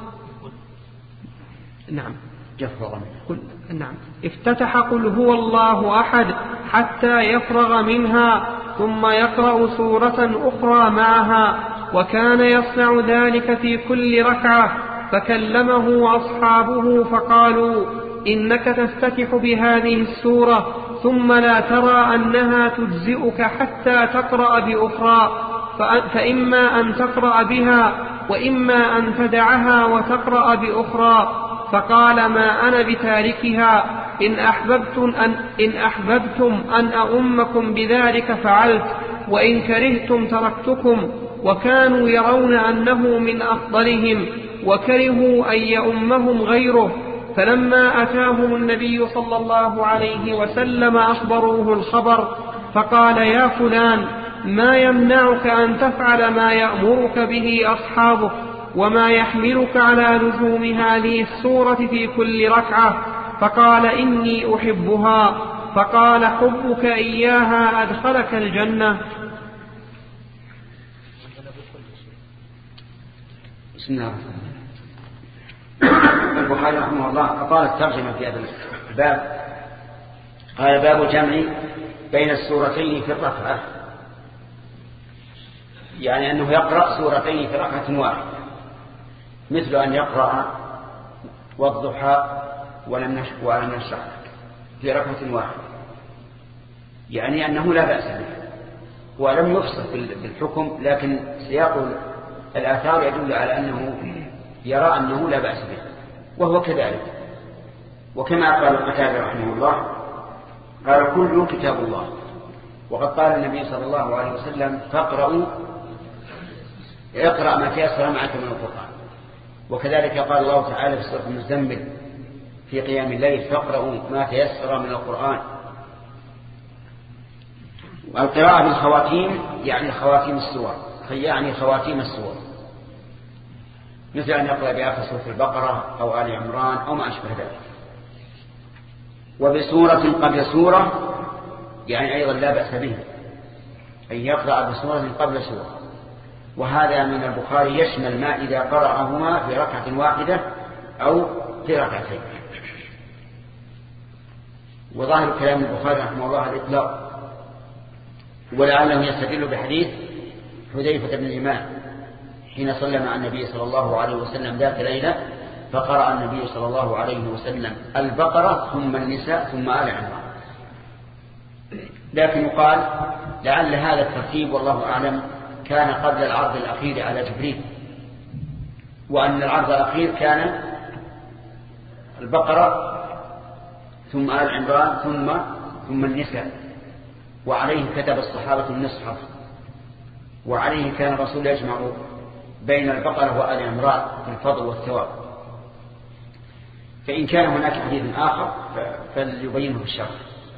نعم يفرغ قل... نعم افتتح قل هو الله أحد حتى يفرغ منها ثم يقرأ سورة أخرى معها، وكان يصنع ذلك في كل ركعة. فكلمه أصحابه فقالوا: إنك تفتتح بهذه السورة ثم لا ترى أنها تجزئك حتى تقرأ بأخرى، فإما أن تقرأ بها وإما أن تدعها وتقرأ بأخرى. فقال: ما أنا بتاركها، إن أحببتم أن, إن أحببتم أن أؤمكم بذلك فعلت، وإن كرهتم تركتكم. وكانوا يرون أنه من أفضلهم، وكرهوا أن يؤمهم غيره. فلما أتاهم النبي صلى الله عليه وسلم أخبروه الخبر، فقال: يا فلان، ما يمنعك أن تفعل ما يأمرك به أصحابك، وما يحملك على لزوم هذه السورة في كل ركعة؟ فقال: إني أحبها. فقال: حبك إياها أدخلك الجنة. بسم الله البخاري رحمه الله أطال الترجمة في هذا الباب. قال: باب الجمع بين السورتين في الركعة، يعني أنه يقرأ سورتين في ركعة واحدة، مثل أن يقرأ والضحى ولم نشرح في ركعة واحدة، يعني أنه لا بأس به. هو لم يفصل بالحكم، لكن سياق الآثار يدل على أنه يرى أنه لا بأس به، وهو كذلك. وكما قال قتادة رحمه الله قال: كل كتاب الله. وقد قال النبي صلى الله عليه وسلم: فاقرأوا اقرأ ما تيسر معك من القرآن. وكذلك قال الله تعالى في سورة المزمل في قيام الليل: فاقرأوا ما تيسر من القرآن. والقراءة بالخواتيم يعني خواتيم السور، يعني خواتيم السور، مثل أن يقرأ بآخر سورة البقرة أو آل عمران أو ما أشبه ذلك. وبسورة قبل سورة يعني أيضا لا بأس به، أن يقرأ بسورة قبل سورة. وهذا من البخاري يشمل ما إذا قرأهما في ركعة واحدة أو في ركعتين. وظاهر كلام البخاري رحمه الله الإطلاق، ولعله يستدل بحديث حذيفة بن اليمان حين صلى مع النبي صلى الله عليه وسلم ذات ليلة، فقرأ النبي صلى الله عليه وسلم البقرة ثم النساء ثم آل عمران. لكن يقال لعل هذا الترتيب والله أعلم كان قبل العرض الأخير على جبريل، وأن العرض الأخير كان البقرة ثم آل عمران ثم ثم النساء، وعليه كتب الصحابة المصحف، وعليه كان الرسول يجمع بين البقرة وآل عمران في الفضل والثواب. فإن كان هناك حديث آخر فليبينه في الشرح.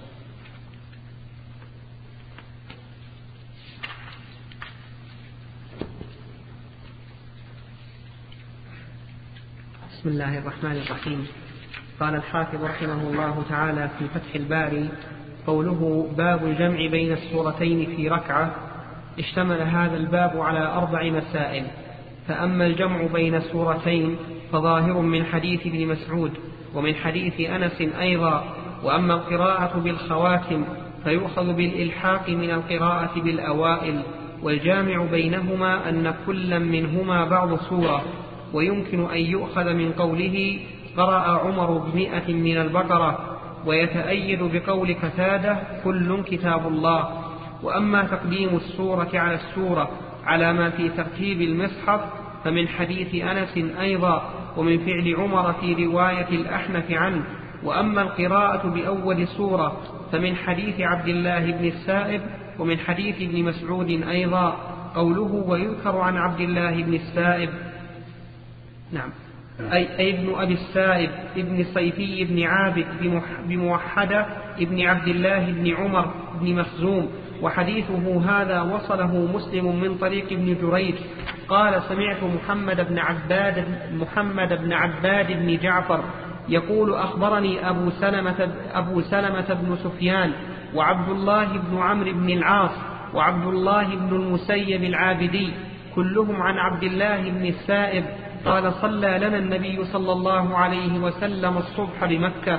بسم الله الرحمن الرحيم. قال الحافظ رحمه الله تعالى في فتح الباري: قوله باب الجمع بين السورتين في ركعة، اشتمل هذا الباب على أربع مسائل. فأما الجمع بين السورتين فظاهر من حديث ابن مسعود ومن حديث أنس أيضا. وأما القراءة بالخواتم فيؤخذ بالإلحاق من القراءة بالأوائل، والجامع بينهما أن كلا منهما بعض سورة. ويمكن أن يؤخذ من قوله: قرأ عمر بمئة من البقرة، ويتأيد بقول قتادة: كل كتاب الله. وأما تقديم السورة على السورة على ما في ترتيب المصحف فمن حديث أنس أيضا، ومن فعل عمر في رواية الأحنف عنه. وأما القراءة بأول سورة فمن حديث عبد الله بن السائب، ومن حديث ابن مسعود أيضا. قوله: ويذكر عن عبد الله بن السائب. نعم. أي, أي ابن أبي السائب ابن صيفي بن عابد بموحدة ابن عبد الله بن عمر بن مخزوم. وحديثه هذا وصله مسلم من طريق ابن جريج قال سمعت محمد بن عباد محمد بن عباد بن جعفر يقول أخبرني أبو سلمة, أبو سلمة بن سفيان وعبد الله بن عمرو بن العاص وعبد الله بن المسيب العابدي كلهم عن عبد الله بن السائب قال صلى لنا النبي صلى الله عليه وسلم الصبح بمكة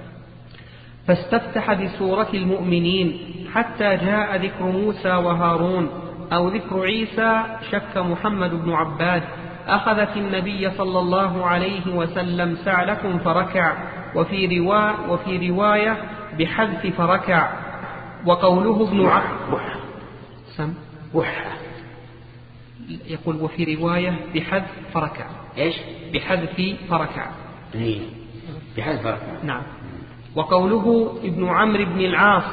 فاستفتح بسورة المؤمنين حتى جاء ذكر موسى وهارون أو ذكر عيسى شك محمد بن عباد أخذت النبي صلى الله عليه وسلم سعلة فركع وفي, روا وفي رواية بحذف فركع. وقوله ابن عبد سم وحة يقول وفي رواية بحذف فركع إيش بحذف فركع إيه بحذف فركع نعم. وقوله ابن عمرو بن العاص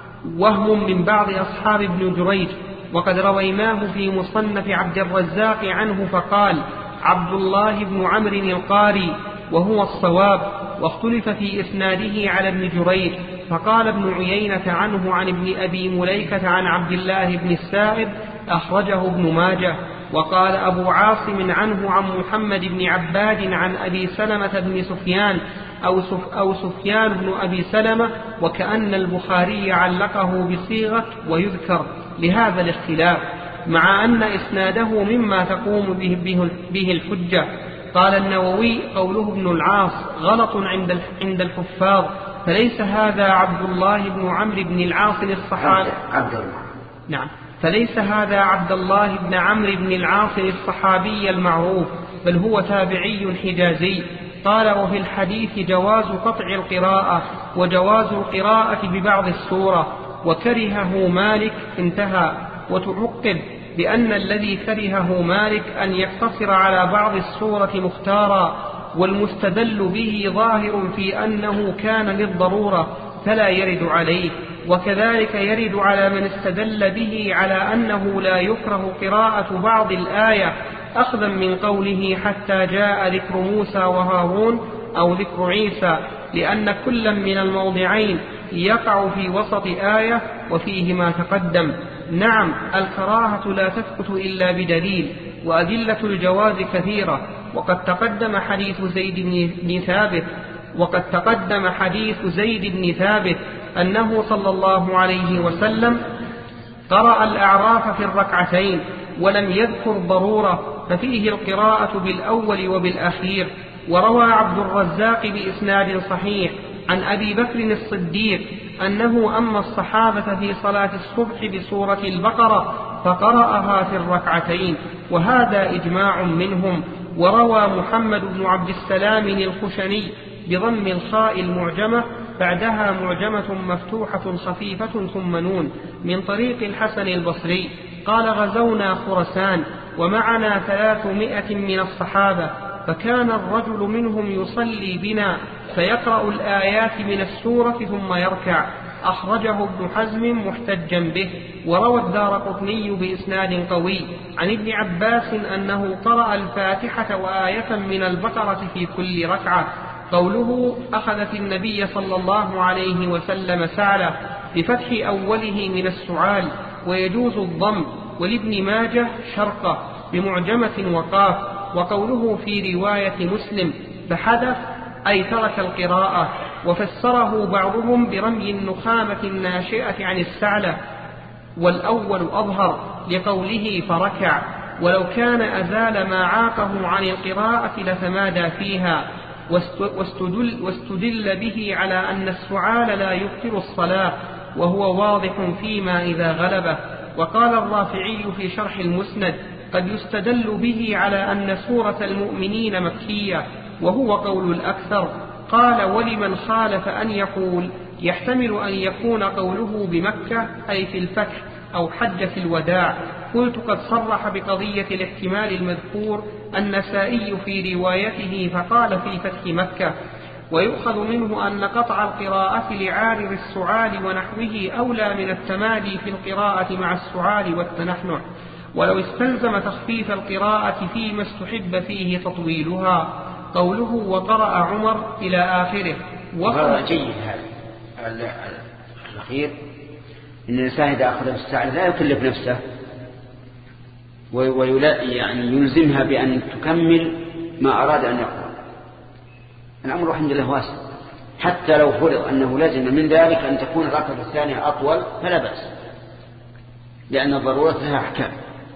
وهم من بعض أصحاب ابن جريج وقد رويناه في مصنف عبد الرزاق عنه فقال عبد الله بن عمرو القاري وهو الصواب. واختلف في إسناده على ابن جريج فقال ابن عيينة عنه عن ابن أبي مليكة عن عبد الله بن السائب أخرجه ابن ماجه. وقال أبو عاصم عنه عن محمد بن عباد عن أبي سلمة بن سفيان أو, سف أو سفيان بن أبي سلمة وكأن البخاري علقه بصيغة ويذكر لهذا الاختلاف مع أن إسناده مما تقوم به, به, به الحجة. قال النووي قوله ابن العاص غلط عند عند الحفاظ فليس هذا عبد الله بن عمرو بن العاص الصحابي عبد الله نعم فليس هذا عبد الله بن عمرو بن العاص الصحابي المعروف بل هو تابعي حجازي. قال وفي الحديث جواز قطع القراءة وجواز القراءة ببعض السورة وكرهه مالك انتهى. وتعقب بأن الذي كرهه مالك أن يقتصر على بعض السورة مختارا والمستدل به ظاهر في أنه كان للضرورة فلا يرد عليه. وكذلك يرد على من استدل به على أنه لا يكره قراءة بعض الآية أخذا من قوله حتى جاء ذكر موسى وهارون أو ذكر عيسى لأن كل من الموضعين يقع في وسط آية وفيه ما تقدم. نعم الكراهة لا تثبت إلا بدليل وأدلة الجواز كثيرة وقد تقدم حديث زيد بن ثابت وقد تقدم حديث زيد بن ثابت أنه صلى الله عليه وسلم قرأ الأعراف في الركعتين ولم يذكر ضرورة ففيه القراءة بالأول وبالأخير. وروى عبد الرزاق بإسناد صحيح عن أبي بكر الصديق أنه أما الصحابة في صلاة الصبح بسورة البقرة فقرأها في الركعتين وهذا إجماع منهم. وروى محمد بن عبد السلام الخشني بضم الخاء المعجمة بعدها معجمة مفتوحة خفيفة ثم نون من طريق الحسن البصري قال غزونا خرسان ومعنا ثلاثمائة من الصحابة فكان الرجل منهم يصلي بنا فيقرأ الآيات من السورة ثم يركع. أخرجه ابن حزم محتجا به. وروى الدارقطني بإسناد قوي عن ابن عباس أنه قرأ الفاتحة وآية من البقرة في كل ركعة. قوله أخذت النبي صلى الله عليه وسلم سعلة بفتح أوله من السعال ويجوز الضم. ولابن ماجه شرقة بمعجمة وقاف. وقوله في رواية مسلم فحدث أي ترك القراءة وفسره بعضهم برمي النخامة الناشئة عن السعلة والأول أظهر لقوله فركع ولو كان أزال ما عاقه عن القراءة لتمادى فيها. واستدل, واستدل به على أن السعال لا يبطل الصلاة وهو واضح فيما إذا غلبه. وقال الرافعي في شرح المسند قد يستدل به على أن سورة المؤمنين مكية وهو قول الأكثر. قال ولمن خالف أن يقول يحتمل أن يكون قوله بمكة أي في الفتح أو حجة الوداع. قلت قد صرح بقضية الاحتمال المذكور النسائي في روايته فقال في فتح مكة. ويؤخذ منه أن قطع القراءة لعارض السعال ونحوه أولى من التمادي في القراءة مع السعال والتنحنح ولو استلزم تخفيف القراءة فيما استحب فيه تطويلها. قوله وقرأ عمر إلى آخره. وهذا جيد هذا الأخير، إن الإنسان إذا أخذ بالساعة لا يكلف نفسه ويلا يعني يلزمها بأن تكمل ما أراد أن يقرأ. الأمر الحمد لله واسع، حتى لو فرض أنه لازم من ذلك أن تكون الركعة الثانية أطول فلا بأس، لأن الضرورة لها أحكام.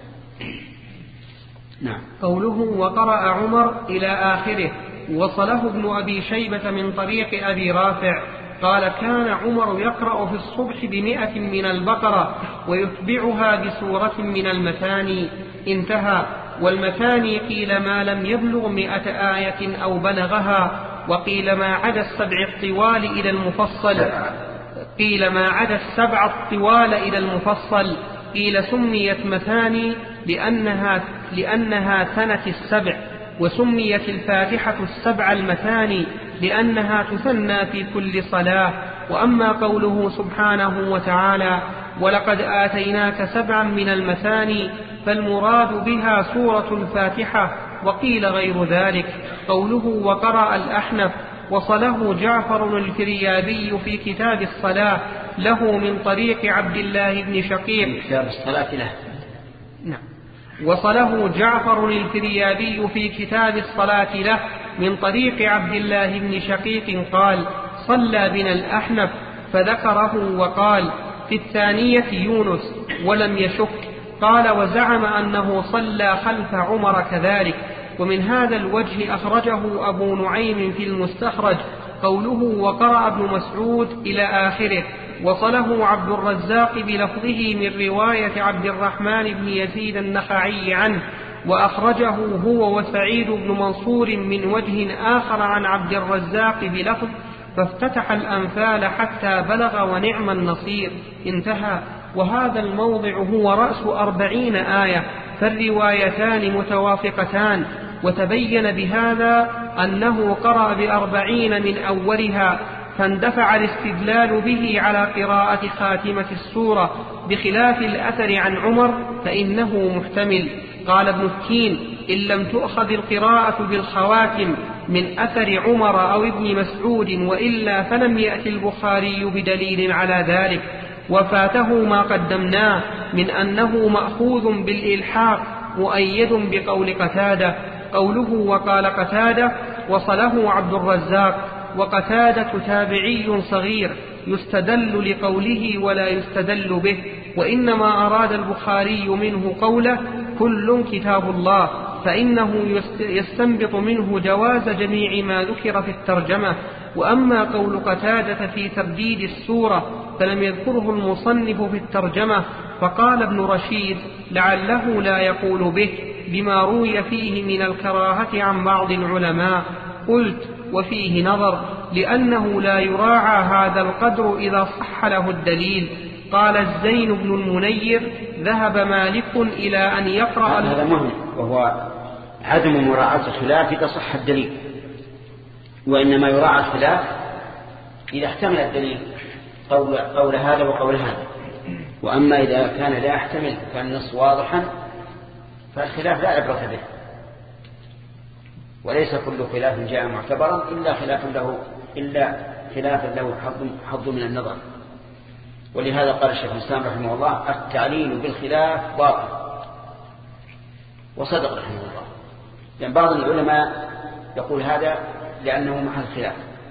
نعم. قوله وقرأ عمر إلى آخره وصله ابن أبي شيبة من طريق أبي رافع قال كان عمر يقرأ في الصبح بمئة من البقرة ويتبعها بسورة من المثاني، انتهى. والمثاني قيل ما لم يبلغ مئة آية أو بلغها، وقيل ما عدا السبع الطوال إلى المفصل قيل ما عدا السبع الطوال إلى المفصل قيل سميت مثاني لأنها, لأنها ثنت السبع، وسميت الفاتحة السبع المثاني لأنها تثنى في كل صلاة. وأما قوله سبحانه وتعالى ولقد آتيناك سبعا من المثاني فالمراد بها سورة الفاتحة، وقيل غير ذلك. قوله وقرأ الأحنف وصله جعفر الفريابي في كتاب الصلاة له من طريق عبد الله بن شقيق كتاب الصلاة له. نعم. وصله جعفر الفريابي في كتاب الصلاة له من طريق عبد الله بن شقيق قال صلى بنا الأحنف فذكره وقال في الثانية يونس ولم يشك. قال وزعم أنه صلى خلف عمر كذلك. ومن هذا الوجه أخرجه أبو نعيم في المستخرج. قوله وقرأ ابن مسعود إلى آخره وصله عبد الرزاق بلفظه من رواية عبد الرحمن بن يزيد النخعي عنه، وأخرجه هو وسعيد بن منصور من وجه آخر عن عبد الرزاق بلفظ فافتتح الأنفال حتى بلغ ونعم النصير، انتهى. وهذا الموضع هو رأس أربعين آية، فالروايتان متوافقتان. وتبين بهذا أنه قرأ بأربعين من أولها، فاندفع الاستدلال به على قراءة خاتمة السورة، بخلاف الأثر عن عمر فإنه محتمل. قال ابن التين إن لم تؤخذ القراءة بالخواتم من أثر عمر أو ابن مسعود وإلا فلم يأتي البخاري بدليل على ذلك، وفاته ما قدمناه من أنه مأخوذ بالإلحاق مؤيد بقول قتادة. قوله وقال قتادة وصله عبد الرزاق، وقتادة تابعي صغير يستدل لقوله ولا يستدل به، وإنما أراد البخاري منه قوله كل كتاب الله، فإنه يستنبط منه جواز جميع ما ذكر في الترجمة. وأما قول قتادة في ترديد السورة فلم يذكره المصنف في الترجمة، فقال ابن رشيد لعله لا يقول به بما روي فيه من الكراهة عن بعض العلماء. قلت وفيه نظر، لأنه لا يراعى هذا القدر إذا صح له الدليل. قال الزين بن المنير ذهب مالك إلى أن يقرأ هذا مهم، وهو عدم مراعاة الخلاف إذا صح الدليل، وإنما يراعى الخلاف إذا احتمل الدليل قول, قول هذا وقول هذا. وأما إذا كان لا يحتمل كان النص واضحا فالخلاف لا عبرة به، وليس كل خلاف جاء معتبرا إلا خلاف له إلا خلاف له حظ, حظ من النظر. ولهذا قال الشيخ الإسلام رحمه الله التعليل بالخلاف باطل، وصدق رحمه الله. لأن بعض العلماء يقول هذا لأنه محل خلاف،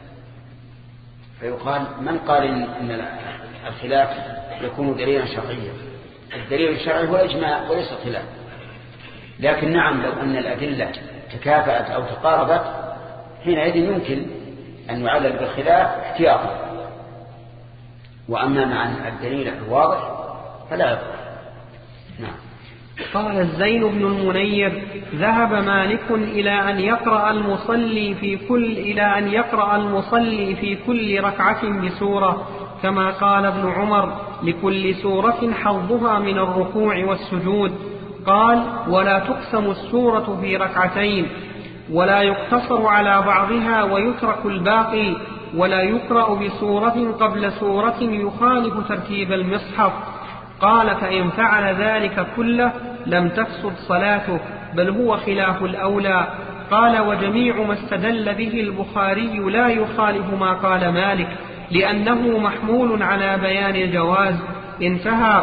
فيقال من قال إن الخلاف يكون دليلا شرعيا؟ الدليل الشرعي هو إجماع وليس خلاف. لكن نعم لو أن الأدلة تكافأت أو تقاربت حينئذ يمكن أن يعلل بالخلاف احتياطا، وأما مع الدليل الواضح فلا يضر. نعم. قال الزين بن المنير ذهب مالك إلى أن يقرأ المصلي في كل إلى أن يقرأ المصلي في كل ركعة بسورة، كما قال ابن عمر لكل سورة حظها من الركوع والسجود. قال ولا تقسم السورة في ركعتين، ولا يقتصر على بعضها ويترك الباقي، ولا يقرأ بسورة قبل سورة يخالف ترتيب المصحف. قال فإن فعل ذلك كله لم تفسد صلاته، بل هو خلاف الأولى. قال: وجميع ما استدل به البخاري لا يخالف ما قال مالك، لأنه محمول على بيان الجواز. انتهى.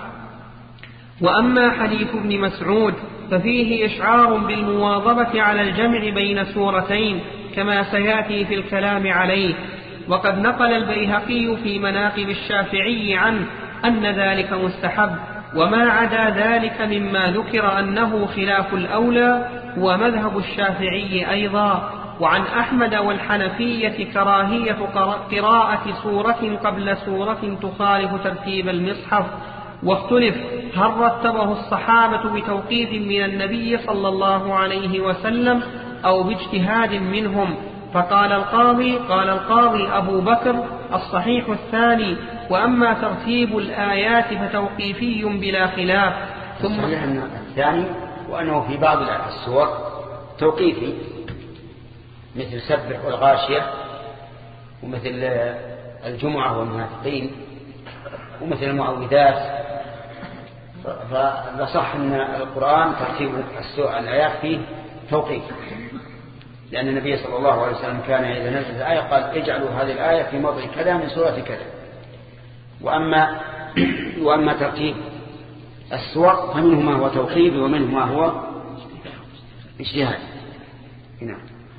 وأما حديث ابن مسعود ففيه إشعار بالمواظبة على الجمع بين سورتين كما سيأتي في الكلام عليه. وقد نقل البيهقي في مناقب الشافعي عنه أن ذلك مستحب، وما عدا ذلك مما ذكر أنه خلاف الأولى هو مذهب الشافعي أيضا. وعن أحمد والحنفية كراهية قراءة سورة قبل سورة تخالف ترتيب المصحف. واختلف هل رتبه الصحابة بتوقيف من النبي صلى الله عليه وسلم أو باجتهاد منهم. فقال القاضي قال القاضي أبو بكر: الصحيح الثاني، وأما ترتيب الآيات فتوقيفي بلا خلاف. ثم الصحيح الثاني وأنه في بعض السور توقيفي، مثل سبح والغاشية، ومثل الجمعة والمنافقين، ومثل المعوذات. فلصح أن القرآن ترتيب الآيات فيه توقيف، لأن النبي صلى الله عليه وسلم كان إذا نزل الآية قال: اجعلوا هذه الآية في موضع كذا من سورة كذا. وأما, وأما ترتيب السور فمنه ما هو توقيف ومنه ما هو اجتهاد. نعم.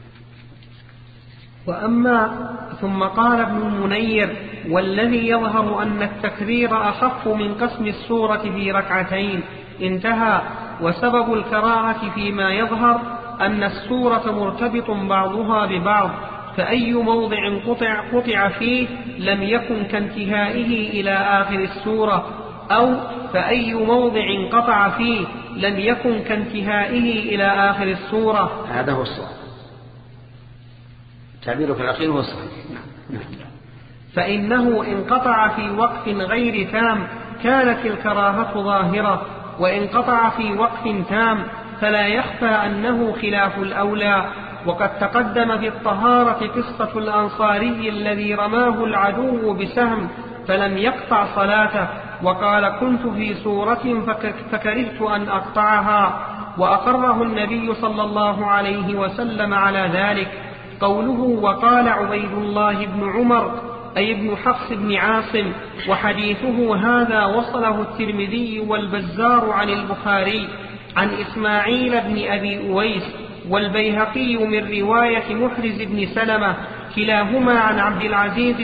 وأما ثم قال ابن المنير: والذي يظهر أن التكرير أخف من قسم السورة في ركعتين. انتهى. وسبب الكراهة فيما يظهر أن السورة مرتبط بعضها ببعض، فأي موضع قطع, قطع فيه لم يكن كانتهائه إلى آخر السورة، أو فأي موضع قطع فيه لم يكن كانتهائه إلى آخر السورة. هذا هو الصواب، تعبيرك الأخير هو الصحيح. فإنه إن قطع في وقف غير تام كانت الكراهة ظاهرة، وإن قطع في وقف تام فلا يخفى أنه خلاف الأولى. وقد تقدم في الطهارة قصة الأنصاري الذي رماه العدو بسهم فلم يقطع صلاته، وقال: كنت في سورة فكرهت أن أقطعها، وأقره النبي صلى الله عليه وسلم على ذلك. قوله: وقال عبيد الله بن عمر أي ابن حفص بن عاصم، وحديثه هذا وصله الترمذي والبزار عن البخاري عن إسماعيل بن أبي أويس، والبيهقي من رواية محرز بن سلمة، كلاهما عن عبد العزيز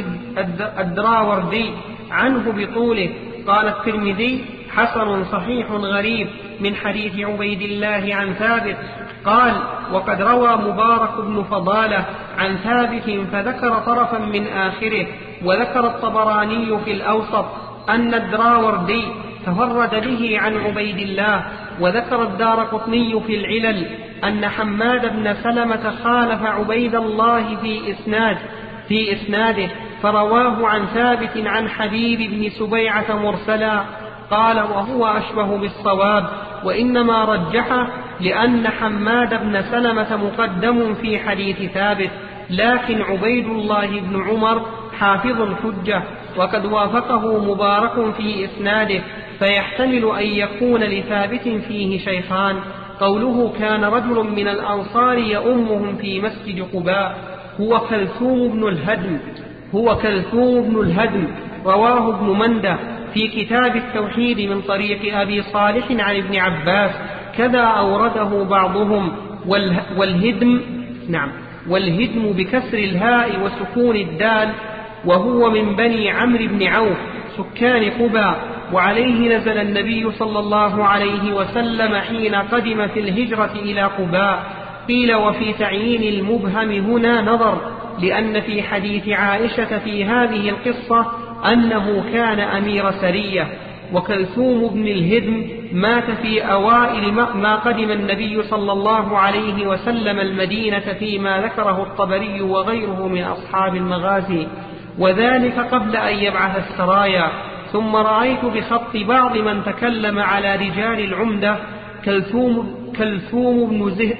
الدراوردي عنه بطوله. قال الترمذي: حسن صحيح غريب من حديث عبيد الله عن ثابت. قال: وقد روى مبارك بن فضالة عن ثابت فذكر طرفا من آخره. وذكر الطبراني في الأوسط أن الدراوردي تفرد به عن عبيد الله. وذكر الدارقطني في العلل أن حماد بن سلمة خالف عبيد الله في إسناد في إسناده فرواه عن ثابت عن حبيب بن سبيعة مرسلا. قال: وهو أشبه بالصواب، وإنما رجحه لأن حماد بن سلمة مقدم في حديث ثابت، لكن عبيد الله بن عمر حافظ حجة، وقد وافقه مبارك في إسناده، فيحتمل أن يكون لثابت فيه شيخان. قوله: كان رجل من الأنصار يؤمهم في مسجد قباء، هو كلثوم بن الهدم هو كلثوم بن الهدم رواه ابن منده في كتاب التوحيد من طريق أبي صالح عن ابن عباس، كذا أورده بعضهم. والهدم نعم والهدم بكسر الهاء وسكون الدال، وهو من بني عمرو بن عوف سكان قباء، وعليه نزل النبي صلى الله عليه وسلم حين قدم في الهجرة إلى قباء. قيل: وفي تعيين المبهم هنا نظر، لأن في حديث عائشة في هذه القصة أنه كان أمير سرية. وكلثوم بن الهدم مات في أوائل ما قدم النبي صلى الله عليه وسلم المدينة، فيما ذكره الطبري وغيره من أصحاب المغازي، وذلك قبل أن يبعث السرايا. ثم رأيت بخط بعض من تكلم على رجال العمدة كلثوم كلثوم بن زه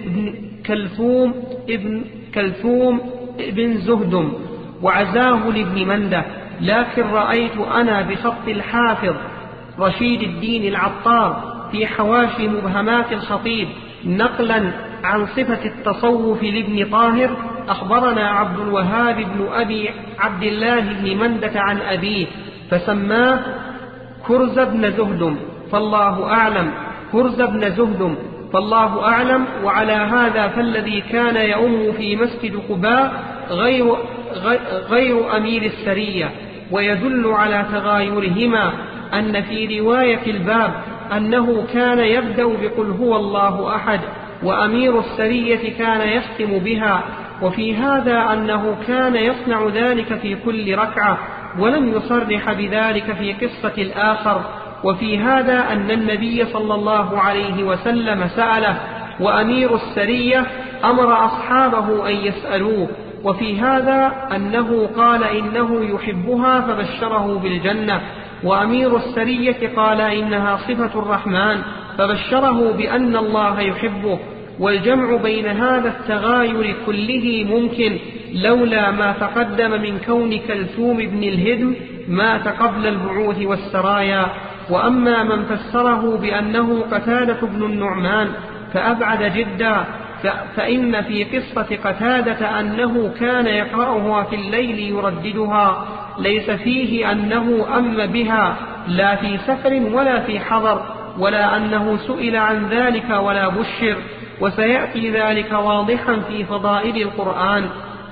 كلثوم ابن كلثوم ابن زهدم، وعزاه لابن منده، لكن رأيت أنا بخط الحافظ رشيد الدين العطار في حواشي مبهمات الخطيب نقلا عن صفة التصوف لابن طاهر أخبرنا عبد الوهاب بن أبي عبد الله بن مندة عن أبيه فسماه كرز بن زهدم فالله أعلم كرز بن زهدم فالله أعلم. وعلى هذا فالذي كان يؤم في مسجد قباء غير, غير أمير السرية. ويدل على تغايرهما أن في رواية الباب أنه كان يبدأ بقل هو الله أحد وأمير السرية كان يختم بها، وفي هذا أنه كان يصنع ذلك في كل ركعة ولم يصرح بذلك في قصة الآخر. وفي هذا أن النبي صلى الله عليه وسلم سأله وأمير السرية أمر أصحابه أن يسألوه. وفي هذا أنه قال إنه يحبها فبشره بالجنة، وأمير السرية قال إنها صفة الرحمن فبشره بأن الله يحبه. والجمع بين هذا التغاير كله ممكن لولا ما تقدم من كون كلثوم بن الهدم مات قبل البعوث والسرايا. وأما من فسره بأنه قتادة بن النعمان فأبعد جدا، فإن في قصة قتادة أنه كان يقرأها في الليل يرددها، ليس فيه أنه أم بها لا في سفر ولا في حضر، ولا أنه سئل عن ذلك ولا بشر، وسيأتي ذلك واضحا في فضائل القرآن.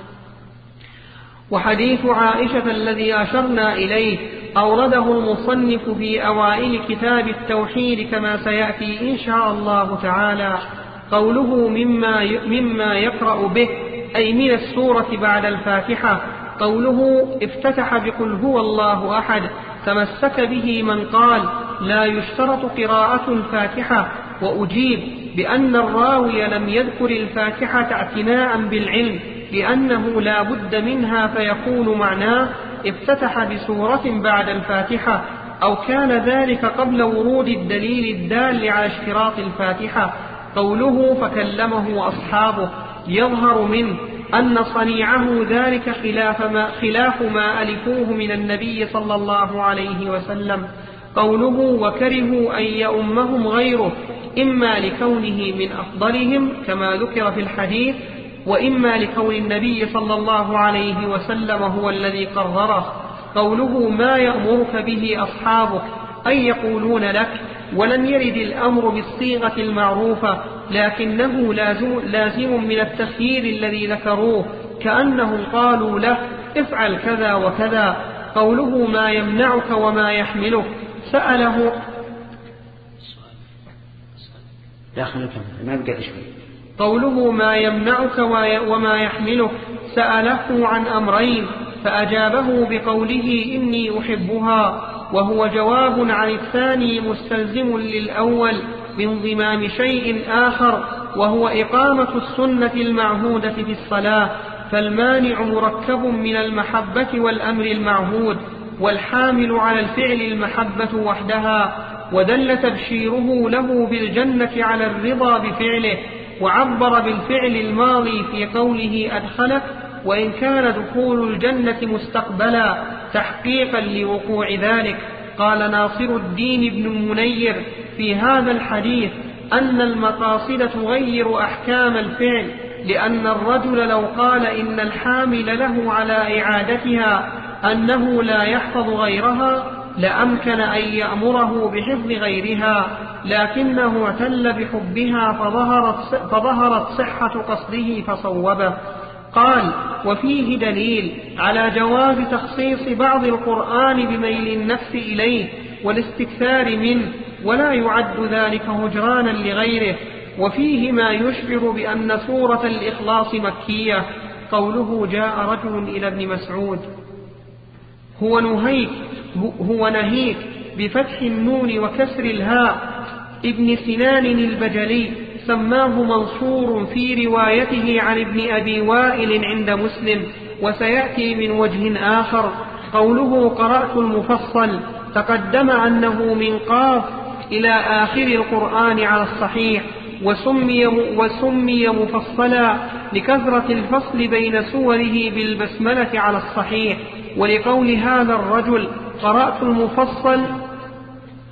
وحديث عائشة الذي أشرنا إليه أورده المصنف في أوائل كتاب التوحيد كما سيأتي إن شاء الله تعالى. قوله مما مما يقرأ به أي من السورة بعد الفاتحة. قوله افتتح بقل هو الله أحد تمسك به من قال لا يشترط قراءة الفاتحة، وأجيب بأن الراوي لم يذكر الفاتحة اعتناء بالعلم لأنه لا بد منها، فيكون معناه افتتح بسورة بعد الفاتحة، أو كان ذلك قبل ورود الدليل الدال على اشتراط الفاتحة. قوله فكلمه أصحابه يظهر منه أن صنيعه ذلك خلاف ما, خلاف ما ألفوه من النبي صلى الله عليه وسلم. قوله وكرهوا أن يؤمهم غيره إما لكونه من أفضلهم كما ذكر في الحديث، وإما لكون النبي صلى الله عليه وسلم هو الذي قرره. قوله ما يأمرك به أصحابك أي يقولون لك، ولم يرد الأمر بالصيغة المعروفة لكنه لازم من التخيير الذي ذكروه، كأنهم قالوا له افعل كذا وكذا. قوله ما يمنعك وما يحملك سأله قوله ما يمنعك وما يحملك سأله عن أمرين فأجابه بقوله إني أحبها، وهو جواب عن الثاني مستلزم للأول بانضمام شيء آخر وهو إقامة السنة المعهودة في الصلاة، فالمانع مركب من المحبة والأمر المعهود، والحامل على الفعل المحبة وحدها. ودل تبشيره له بالجنة على الرضا بفعله، وعبر بالفعل الماضي في قوله أدخلك، وإن كان دخول الجنة مستقبلا تحقيقا لوقوع ذلك. قال ناصر الدين بن المنير في هذا الحديث أن المقاصد تغير أحكام الفعل، لأن الرجل لو قال إن الحامل له على إعادتها أنه لا يحفظ غيرها لأمكن أن يأمره بحفظ غيرها، لكنه اعتل بحبها فظهرت, فظهرت صحة قصده فصوبه. قال وفيه دليل على جواز تخصيص بعض القرآن بميل النفس إليه والاستكثار منه، ولا يعد ذلك هجرانا لغيره. وفيه ما يشعر بأن سورة الإخلاص مكية. قوله جاء رجل إلى ابن مسعود هو نهيك هو نهيك بفتح النون وكسر الهاء ابن سنان البجلي، سماه منصور في روايته عن ابن أبي وائل عند مسلم، وسيأتي من وجه آخر. قوله قرأت المفصل تقدم أنه من قاف إلى آخر القرآن على الصحيح، وسمي, وسمي مفصلا لكثرة الفصل بين سوره بالبسملة على الصحيح. ولقول هذا الرجل قرأت المفصل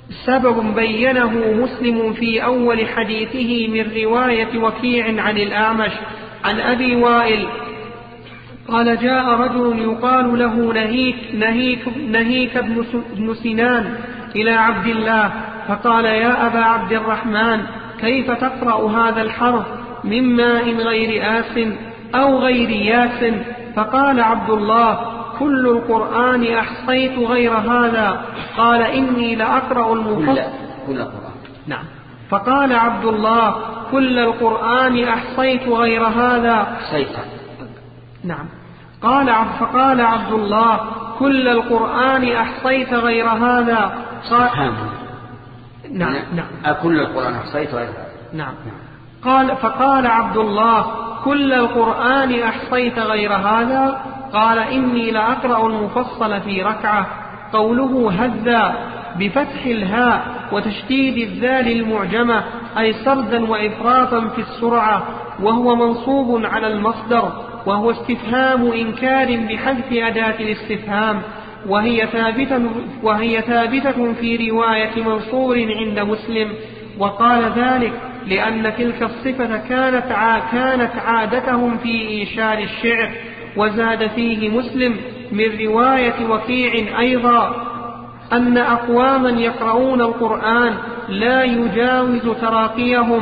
سبب بينه مسلم في أول حديثه من رواية وكيع عن الأعمش عن أبي وائل قال جاء رجل يقال له نهيك, نهيك, نهيك بن سنان إلى عبد الله فقال يا أبا عبد الرحمن كيف تقرأ هذا الحرف من ماء غير آس أو غير ياس؟ فقال عبد الله كل القرآن أحصيت غير هذا. قال إني لأقرأ المفصل كل القرآن. نعم. فقال عبد الله كل القرآن أحصيت غير هذا. أحصيت. نعم. قال فقال عبد الله كل القرآن أحصيت غير هذا. قال نعم نعم. أكل القرآن أحصيت غير هذا. نعم. قال فقال عبد الله كل القرآن أحصيت غير هذا؟ قال إني لأقرأ المفصل في ركعة. قوله هذا بفتح الهاء وتشديد الذال المعجمة أي سردا وإفراطا في السرعة، وهو منصوب على المصدر، وهو استفهام إنكار بحذف أداة الاستفهام، وهي ثابتة, وهي ثابتة في رواية منصور عند مسلم. وقال ذلك لأن تلك الصفة كانت, كانت عادتهم في إيشار الشعر. وزاد فيه مسلم من رواية وكيع أيضا أن أقواما يقرؤون القرآن لا يجاوز تراقيهم.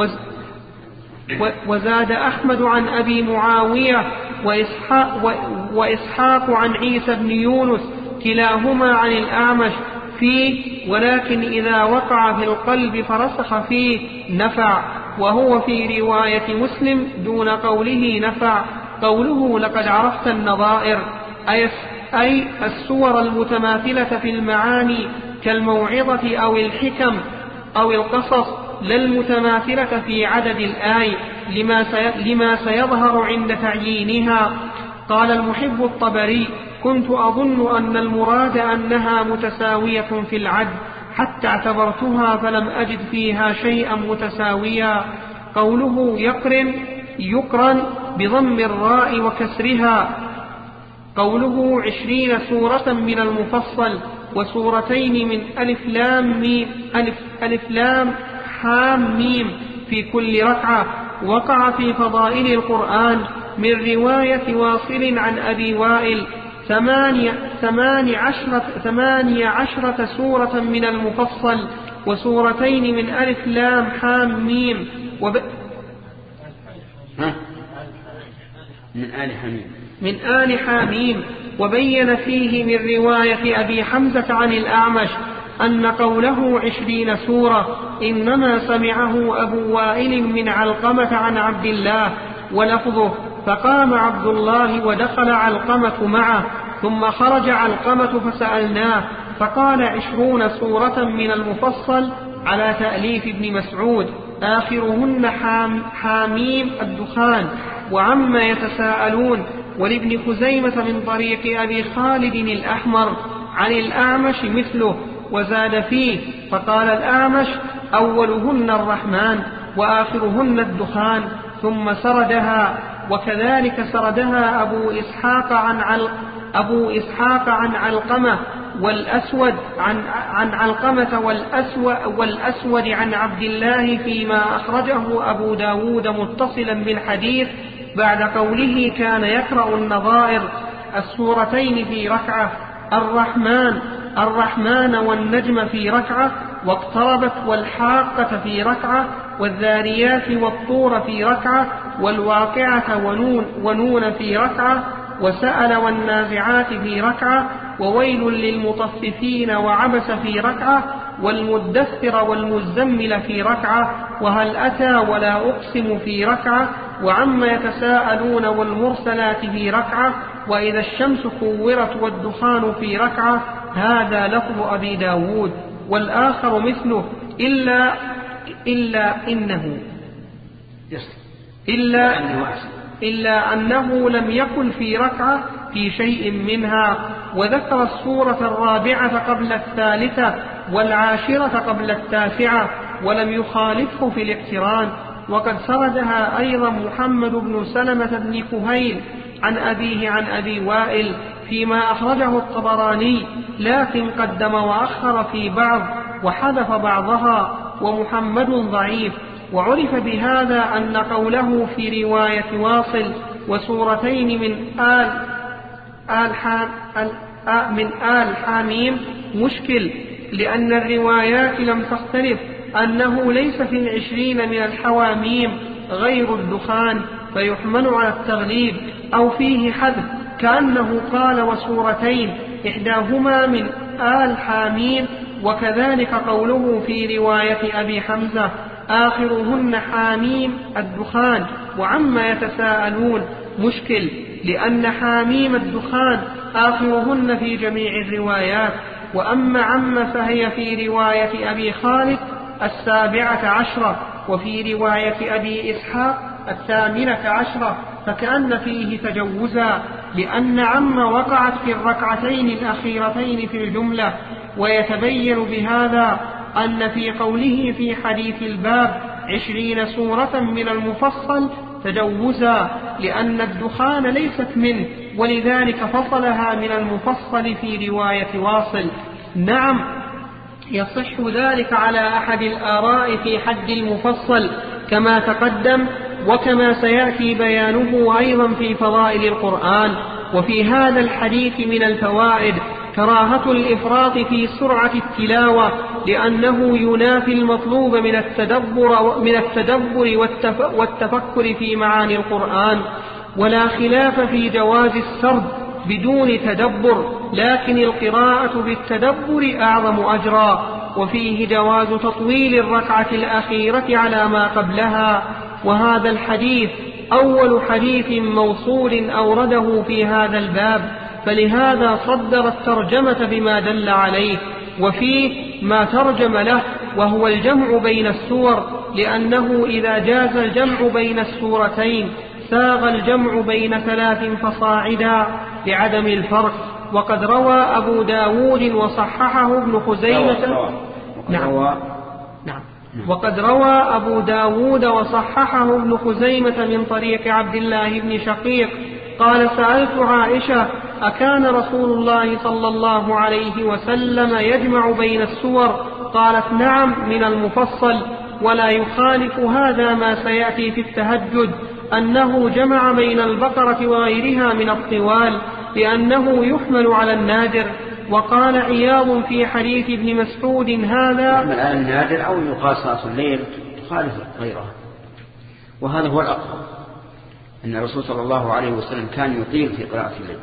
وزاد أحمد عن أبي معاوية وإسحاق, وإسحاق عن عيسى بن يونس كلاهما عن الأعمش فيه ولكن إذا وقع في القلب فرسخ فيه نفع، وهو في رواية مسلم دون قوله نفع. قوله لقد عرفت النظائر أي الصور المتماثلة في المعاني كالموعظة أو الحكم أو القصص، لا المتماثلة في عدد الآي لما, سي لما سيظهر عند تعيينها. قال المحب الطبري كنت أظن أن المراد أنها متساوية في العد حتى اعتبرتها فلم أجد فيها شيئا متساويا. قوله يقرن يقرن بضم الراء وكسرها. قوله عشرين سورة من المفصل وسورتين من ألف لام ميم ألف, ألف لام حام ميم في كل ركعة، وقع في فضائل القرآن من رواية واصل عن أبي وائل ثمانية, ثمانية, عشرة, ثمانية عشرة سورة من المفصل وسورتين من ألف لام حام ميم وب... من آل حميم من آل حميم. وبين فيه من رواية أبي حمزة عن الأعمش أن قوله عشرين سورة إنما سمعه أبو وائل من علقمة عن عبد الله ولفظه فقام عبد الله ودخل علقمة معه ثم خرج علقمة فسألناه فقال عشرون سورة من المفصل على تأليف ابن مسعود آخرهن حام حاميم الدخان وعما يتساءلون. ولابن خزيمة من طريق أبي خالد الأحمر عن الأعمش مثله وزاد فيه فقال الأعمش أولهن الرحمن وآخرهن الدخان ثم سردها. وكذلك سردها أبو إسحاق عن علق أبو إسحاق عن علقمة والأسود عن, عن علقمة والأسود, والأسود عن عبد الله فيما أخرجه أبو داود متصلا بالحديث بعد قوله كان يقرأ النظائر السورتين في ركعة الرحمن الرحمن والنجم في ركعة واقتربت والحاقة في ركعة والذاريات والطور في ركعة والواقعة ونون, ونون في ركعة وسأل والنازعات في ركعة وويل للمطففين وعبس في ركعة والمدثر والمزمل في ركعة وهل أتى ولا أقسم في ركعة وعما يتساءلون والمرسلات في ركعة وإذا الشمس كورت والدخان في ركعة. هذا لفظ أبي داود. والآخر مثله إلا, إلا إنه إلا, إلا أنه لم يكن في ركعة في شيء منها. وذكر السورة الرابعة قبل الثالثة والعاشرة قبل التاسعة ولم يخالفه في الاقتران. وقد سردها أيضا محمد بن سلمة بن كهيل عن أبيه عن أبي وائل فيما أخرجه الطبراني، لكن قدم وأخر في بعض وحذف بعضها، ومحمد ضعيف. وعرف بهذا أن قوله في رواية واصل وسورتين من آل, آل, حام آل من آل حاميم مشكل، لأن الروايات لم تختلف أنه ليس في العشرين من الحواميم غير الدخان، فيحمل على التغليب، أو فيه حذف كأنه قال وسورتين إحداهما من آل حاميم. وكذلك قوله في رواية أبي حمزة آخرهن حاميم الدخان وعما يتساءلون مشكل، لأن حاميم الدخان آخرهن في جميع الروايات. وأما عم فهي في رواية أبي خالد السابعة عشرة، وفي رواية أبي إسحاق الثامنة عشرة، فكأن فيه تجوزا، لأن عم وقعت في الركعتين الأخيرتين في الجملة. ويتبين بهذا أن في قوله في حديث الباب عشرين سورة من المفصل تجوزا، لأن الدخان ليست منه، ولذلك فصلها من المفصل في رواية واصل. نعم، يصح ذلك على أحد الآراء في حد المفصل كما تقدم، وكما سيأتي بيانه أيضا في فضائل القرآن. وفي هذا الحديث من الفوائد كراهة الإفراط في سرعة التلاوة، لأنه ينافي المطلوب من التدبر, من التدبر والتفكر في معاني القرآن. ولا خلاف في جواز السرد بدون تدبر، لكن القراءة بالتدبر أعظم أجرا. وفيه جواز تطويل الركعة الأخيرة على ما قبلها. وهذا الحديث أول حديث موصول أورده في هذا الباب، فلهذا صدر الترجمة بما دل عليه، وفيه ما ترجم له وهو الجمع بين السور، لأنه إذا جاز الجمع بين السورتين ساغ الجمع بين ثلاث فصاعدا لعدم الفرق. وقد روى أبو داود وصححه ابن خزيمة. نعم. نعم. وقد روى أبو داود وصححه ابن خزيمة من طريق عبد الله بن شقيق قال سألت عائشة أكان رسول الله صلى الله عليه وسلم يجمع بين السور؟ قالت نعم من المفصل. ولا يخالف هذا ما سيأتي في التهجد أنه جمع بين البقرة وغيرها من الطوال، لأنه يحمل على النادر. وقال عياض في حديث ابن مسعود هذا يحمل على النادر أو يقاس صلاة الليل تخالف غيرها، وهذا هو الأقرب، أن الرسول صلى الله عليه وسلم كان يطيل في قراءة الليل.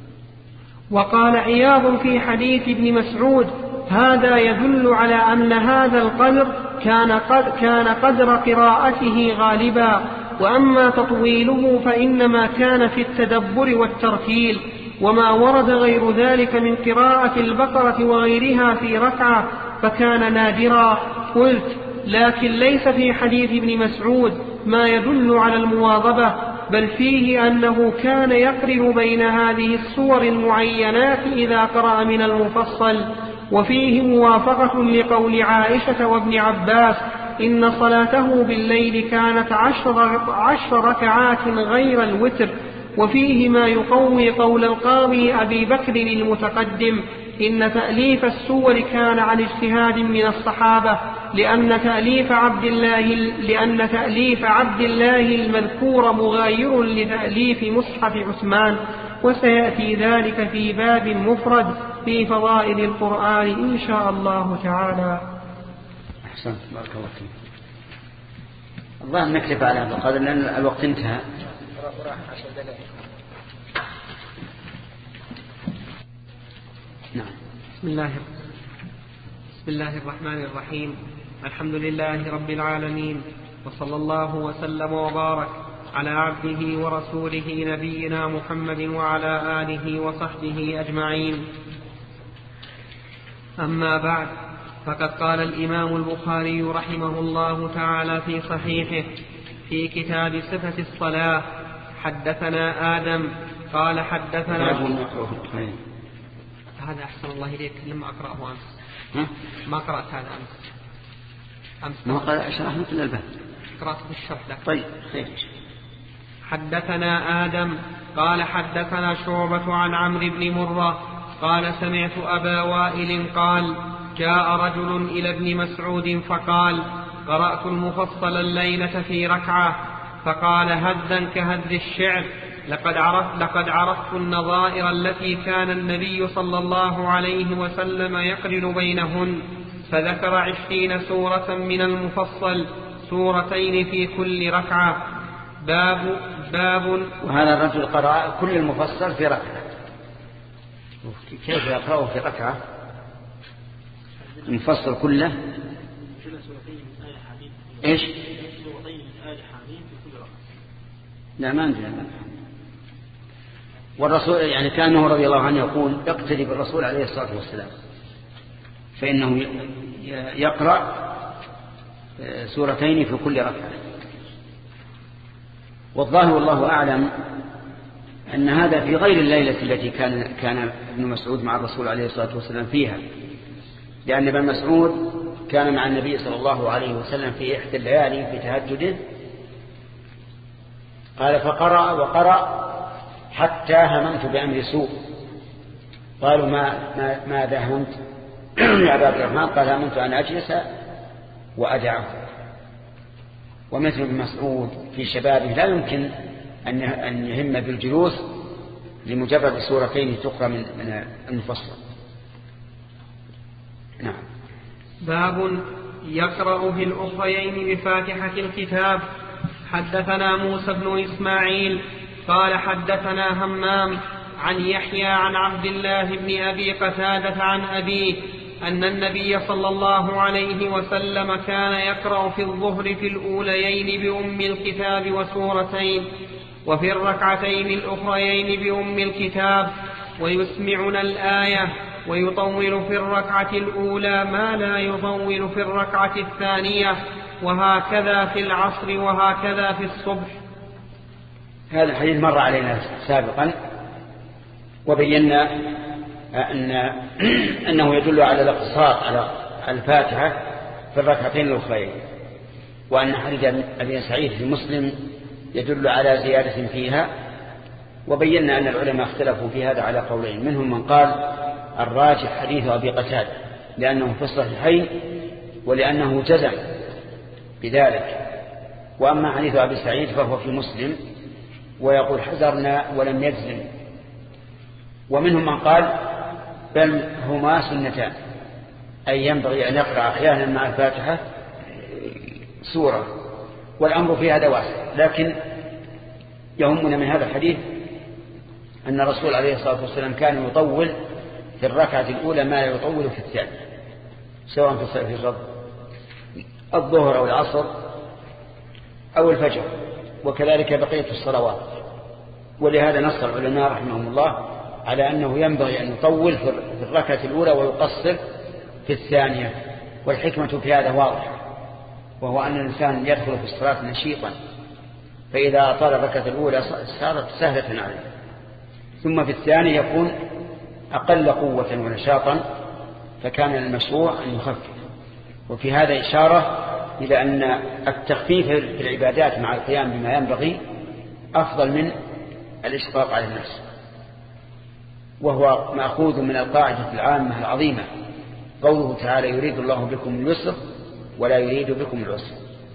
وقال عياض في حديث ابن مسعود هذا يدل على أن هذا القدر كان, قد كان قدر قراءته غالبا، وأما تطويله فإنما كان في التدبر والترتيل، وما ورد غير ذلك من قراءة البقرة وغيرها في ركعة فكان نادرا. قلت لكن ليس في حديث ابن مسعود ما يدل على المواظبة، بل فيه أنه كان يقرن بين هذه الصور المعينات إذا قرأ من المفصل. وفيه موافقة لقول عائشة وابن عباس إن صلاته بالليل كانت عشر, عشر ركعات غير الوتر. وفيه ما يقوي قول القاضي أبي بكر المتقدم إن تأليف السور كان عن اجتهاد من الصحابة، لأن تأليف عبد الله, لأن تأليف عبد الله المذكور مغاير لتأليف مصحف عثمان، وسيأتي ذلك في باب مفرد في فضائل القرآن إن شاء الله تعالى. أحسنت، بارك الله فيك. الظاهر نكتب على هذا القدر لأن الوقت انتهى. نعم. بسم الله بسم الله الرحمن الرحيم. الحمد لله رب العالمين، وصلى الله وسلم وبارك على عبده ورسوله نبينا محمد وعلى آله وصحبه أجمعين. أما بعد، فقد قال الإمام البخاري رحمه الله تعالى في صحيحه في كتاب صفة الصلاة حدثنا آدم قال حدثنا هذا أحسن الله إليك لما أقرأه أمس. ما قرأت هذا أمس أمس ما قرأت شرح مثل الباب، قرأت في الشرح لك. طيب خير. حدثنا آدم قال حدثنا شعبة عن عمرو بن مرة قال سمعت أبا وائل قال جاء رجل إلى ابن مسعود فقال قرأت المفصل الليلة في ركعة، فقال هذا كهذ الشعر، لقد عرفت, لقد عرفت النظائر التي كان النبي صلى الله عليه وسلم يقرن بينهن، فذكر عشرين سورة من المفصل، سورتين في كل ركعة. باب باب وهذا الرجل قرأ كل المفصل في ركعة، كيف يقرأه في ركعة المفصل كله؟ ايش؟ لا ما عندنا. والرسول يعني كانه رضي الله عنه يقول اقتدي بالرسول عليه الصلاة والسلام، فإنه يقرأ سورتين في كل ركعة. والظاهر والله أعلم أن هذا في غير الليلة التي كان كان ابن مسعود مع الرسول عليه الصلاة والسلام فيها، لأن ابن مسعود كان مع النبي صلى الله عليه وسلم في إحدى الليالي في تهجده، قال فقرأ وقرأ حتى هممت بأمر سوء. قالوا ما ما ماذا هممت يا أبا عبد الرحمن؟ قال هممت أن أجلس وأدعه. ومثل ابن مسعود في شبابه لا يمكن أن يهم بالجلوس لمجرد سورتين تقرأ من المفصل. نعم. باب يقرأ في الأخريين بفاتحة الكتاب. حدثنا موسى بن إسماعيل قال حدثنا همام عن يحيى عن عبد الله بن أبي قتادة عن أبيه أن النبي صلى الله عليه وسلم كان يقرأ في الظهر في الأوليين بأم الكتاب وسورتين، وفي الركعتين الأخريين بأم الكتاب، ويسمعنا الآية، ويطول في الركعة الأولى ما لا يطول في الركعة الثانية، وهكذا في العصر وهكذا في الصبح. هذا الحديث مر علينا سابقا وبينا أن أنه يدل على الاقتصار على الفاتحة في الركعتين الأخرين، وأن حديث أبي سعيد في مسلم يدل على زيادة فيها. وبينا أن العلماء اختلفوا في هذا على قولين، منهم من قال الراجح حديث أبي قتادة لأنه في الصحيحين ولأنه جزم بذلك، وأما حديث أبي سعيد فهو في مسلم ويقول حذرنا ولم يجزم. ومنهم من قال بل هما سنتان، أي ينبغي أن يقرأ أحيانا مع الفاتحة سورة، والأمر في هذا واسع. لكن يهمنا من هذا الحديث أن الرسول عليه الصلاة والسلام كان يطول في الركعة الأولى ما يطول في الثانية، سواء في الظهر أو العصر أو الفجر، وكذلك بقية الصلوات. ولهذا نص العلماء رحمهم الله على أنه ينبغي أن يطول في الركعة الأولى ويقصر في الثانية. والحكمة في هذا واضحة، وهو أن الإنسان يدخل في الصلاة نشيطا، فإذا أطال الركعة الأولى صارت سهلة عليه، ثم في الثانية يكون أقل قوة ونشاطا، فكان المشروع أن يخفف. وفي هذا إشارة إلى أن التخفيف في العبادات مع القيام بما ينبغي أفضل من الإشفاق على النفس، وهو مأخوذ من القاعدة العامة العظيمة قوله تعالى يريد الله بكم اليسر ولا يريد بكم العسر.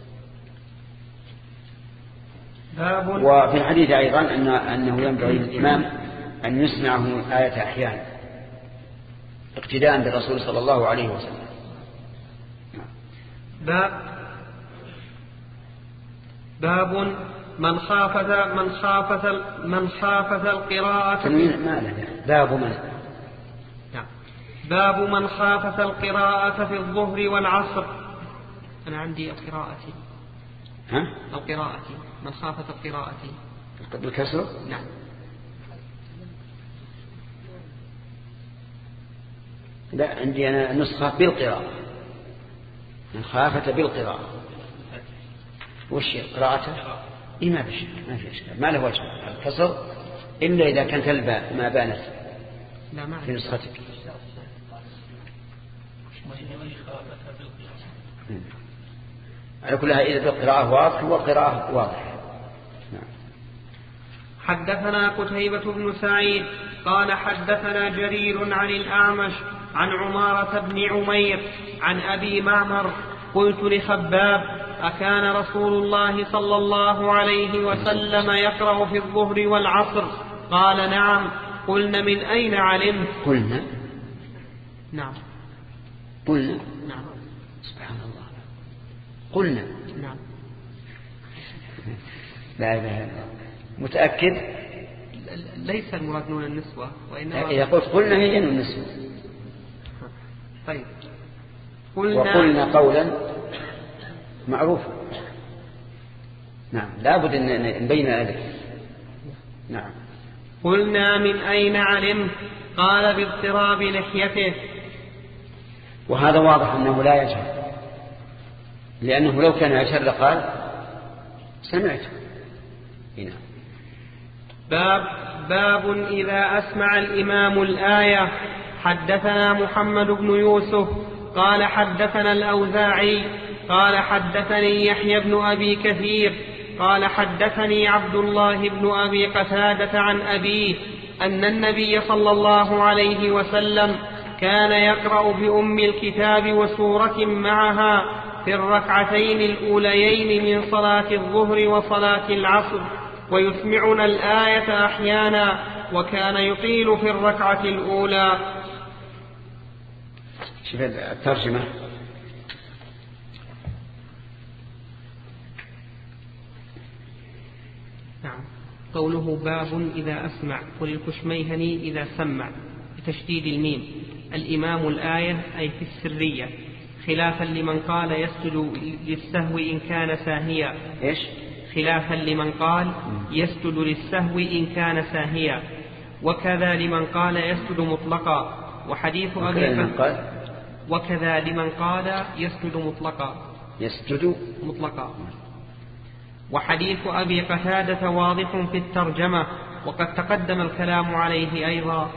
وفي الحديث أيضا أن أنه ينبغي للإمام أن يسمعه آية أحيانا اقتداء بالرسول صلى الله عليه وسلم. باب باب من خافت من خافت من خافت القراءة ما باب من باب من خافت القراءة في الظهر والعصر. أنا عندي القراءة ها القراءة من خافت القراءة بالكسر. نعم. لا عندي أنا نسخة بالقراءة، من خافت بالقراءة. وش قراءته؟ إيه ما فيش ما في إشكال، ما له وجه الكسر إلا إذا كانت الباء ما بانت في نسختك. على كلها إذا بالقراءة واضح والقراءة واضح. نعم. حدثنا قتيبة بن سعيد قال حدثنا جرير عن الأعمش عن عمارة بن عمير عن أبي معمر قلت لخباب أكان رسول الله صلى الله عليه وسلم يقرأ في الظهر والعصر؟ قال نعم. قلنا من أين علمت؟ قلنا نعم قلنا نعم سبحان الله قلنا نعم لا إله إلا الله. متأكد؟ ليس المراد نون النسوة وإنما إذا قلت قلنا هي نون النسوة. طيب قلنا وقلنا قولا معروفا. نعم لابد أن نبين ذلك. نعم. قلنا من أين علمت؟ قال باضطراب لحيته. وهذا واضح أنه لا يجهل، لأنه لو كان يجهل لقال سمعت. هنا باب باب إذا أسمع الإمام الآية. حدثنا محمد بن يوسف قال حدثنا الأوزاعي قال حدثني يحيى بن أبي كثير قال حدثني عبد الله بن أبي قتادة عن أبيه أن النبي صلى الله عليه وسلم كان يقرأ بأم الكتاب وسورة معها في الركعتين الأوليين من صلاة الظهر وصلاة العصر، ويسمعنا الآية أحيانا، وكان يطيل في الركعة الأولى. شوف الترجمة. نعم. قوله باب إذا أسمع، وللكشميهني إذا سمع بتشديد الميم. الإمام الآية أي في السرية، خلافا لمن قال يسجد للسهو إن كان ساهيا. إيش؟ خلافا لمن قال يسجد للسهو إن كان ساهيا، وكذا لمن قال يسجد مطلقا. وحديث أبي قال وكذا لمن قال يسجد مطلقا يسجد مطلقا. وحديث أبي قتادة واضح في الترجمة، وقد تقدم الكلام عليه أيضا.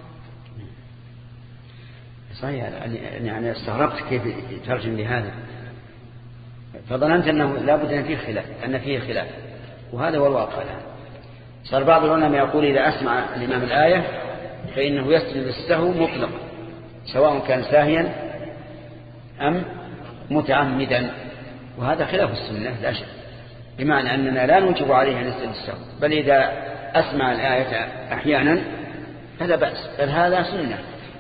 صحيح. يعني استغربت كيف يترجم لهذا، فظننت أنه لابد أن فيه خلاف أن فيه خلاف وهذا هو الواقع الآن. صار بعض العلماء يقول إذا أسمع الإمام الآية فإنه يسجد للسهو مطلقا، سواء كان ساهيا أم متعمدا، وهذا خلاف السنة لا شك، بمعنى أننا لا نوجب عليه أن يسجد للسهو، بل إذا أسمع الآية أحيانا فلا بأس، بل هذا سنة.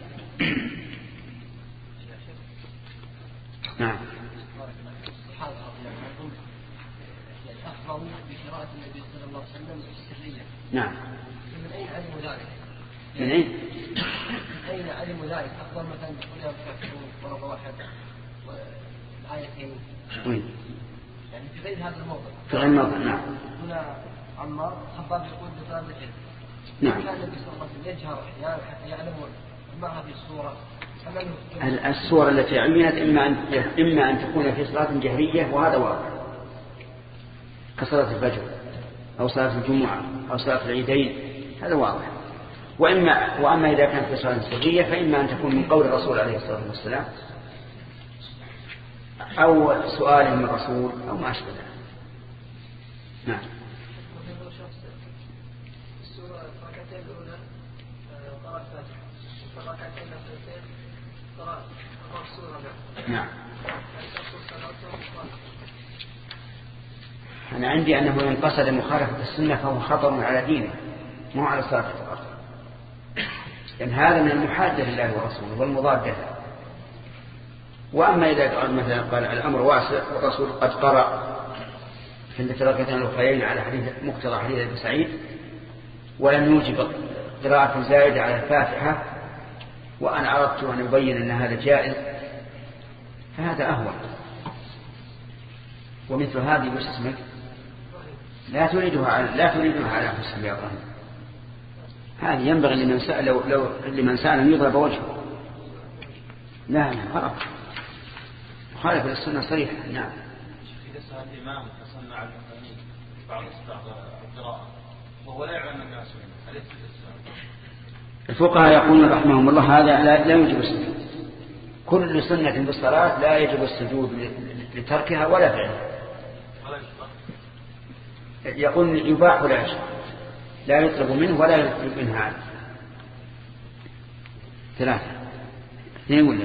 نعم. أخبروا بقراءة النبي صلى الله عليه وسلم السرية. نعم. من أين علموا ذلك؟ من أين؟ من أين علموا ذلك؟ أخبر مثلا بقولها بكتبون ضرب واحد والآيتين. وين؟ يعني في غير هذا الموضع. في غير الموضع. نعم. هنا عمار خباب يقول بثلاث الحين. نعم. كان النبي صلى الله عليه وسلم يجهر أحيانا حتى يعلمون ما هذه الصورة. الصورة التي عملت إما أن إما أن تكون في صلاة جهرية، وهذا واقع كصلاة الفجر أو صلاة الجمعة أو صلاة العيدين، هذا واضح. وإما وأما إذا كانت في صلاة سرية فإما أن تكون من قول الرسول عليه الصلاة والسلام أو سؤال من الرسول أو ما أشبه ذلك. نعم. نعم. أنا عندي أنه إن قصد مخالفة السنة فهو خطر على دينه، مو على صلاة فقط، لأن هذا من المحادة لله ورسوله والمضادة. وأما إذا قال مثلا قال الأمر واسع والرسول قد قرأ في الركعتين الأخريين على حديث مقتضى حديث ابن سعيد ولم يوجب قراءة زائدة على الفاتحة، وأنا أردت أن أبين أن هذا جائز، فهذا أهون. ومثل هذه وش اسمك لا تريدها على لا تريدها على أنفسهم يا إبراهيم. هذه ينبغي لمن سأل لو, لو لمن سأل أن يضرب وجهه. لا لا غلط، مخالف للسنة صريحة. نعم. إذا سأل الإمام تصنع على المتنين بعض القراءة وهو لا يعلم الناس منه، أليس الفقهاء يقولون رحمهم الله هذا لا, لا يجب السجود. كل سنة بالصلاة لا يجب السجود لتركها ولا فعلها. يقول يباح ولا يشرع. لا يطلب منه ولا يطلب منها عنه. ثلاثة اثنين ولا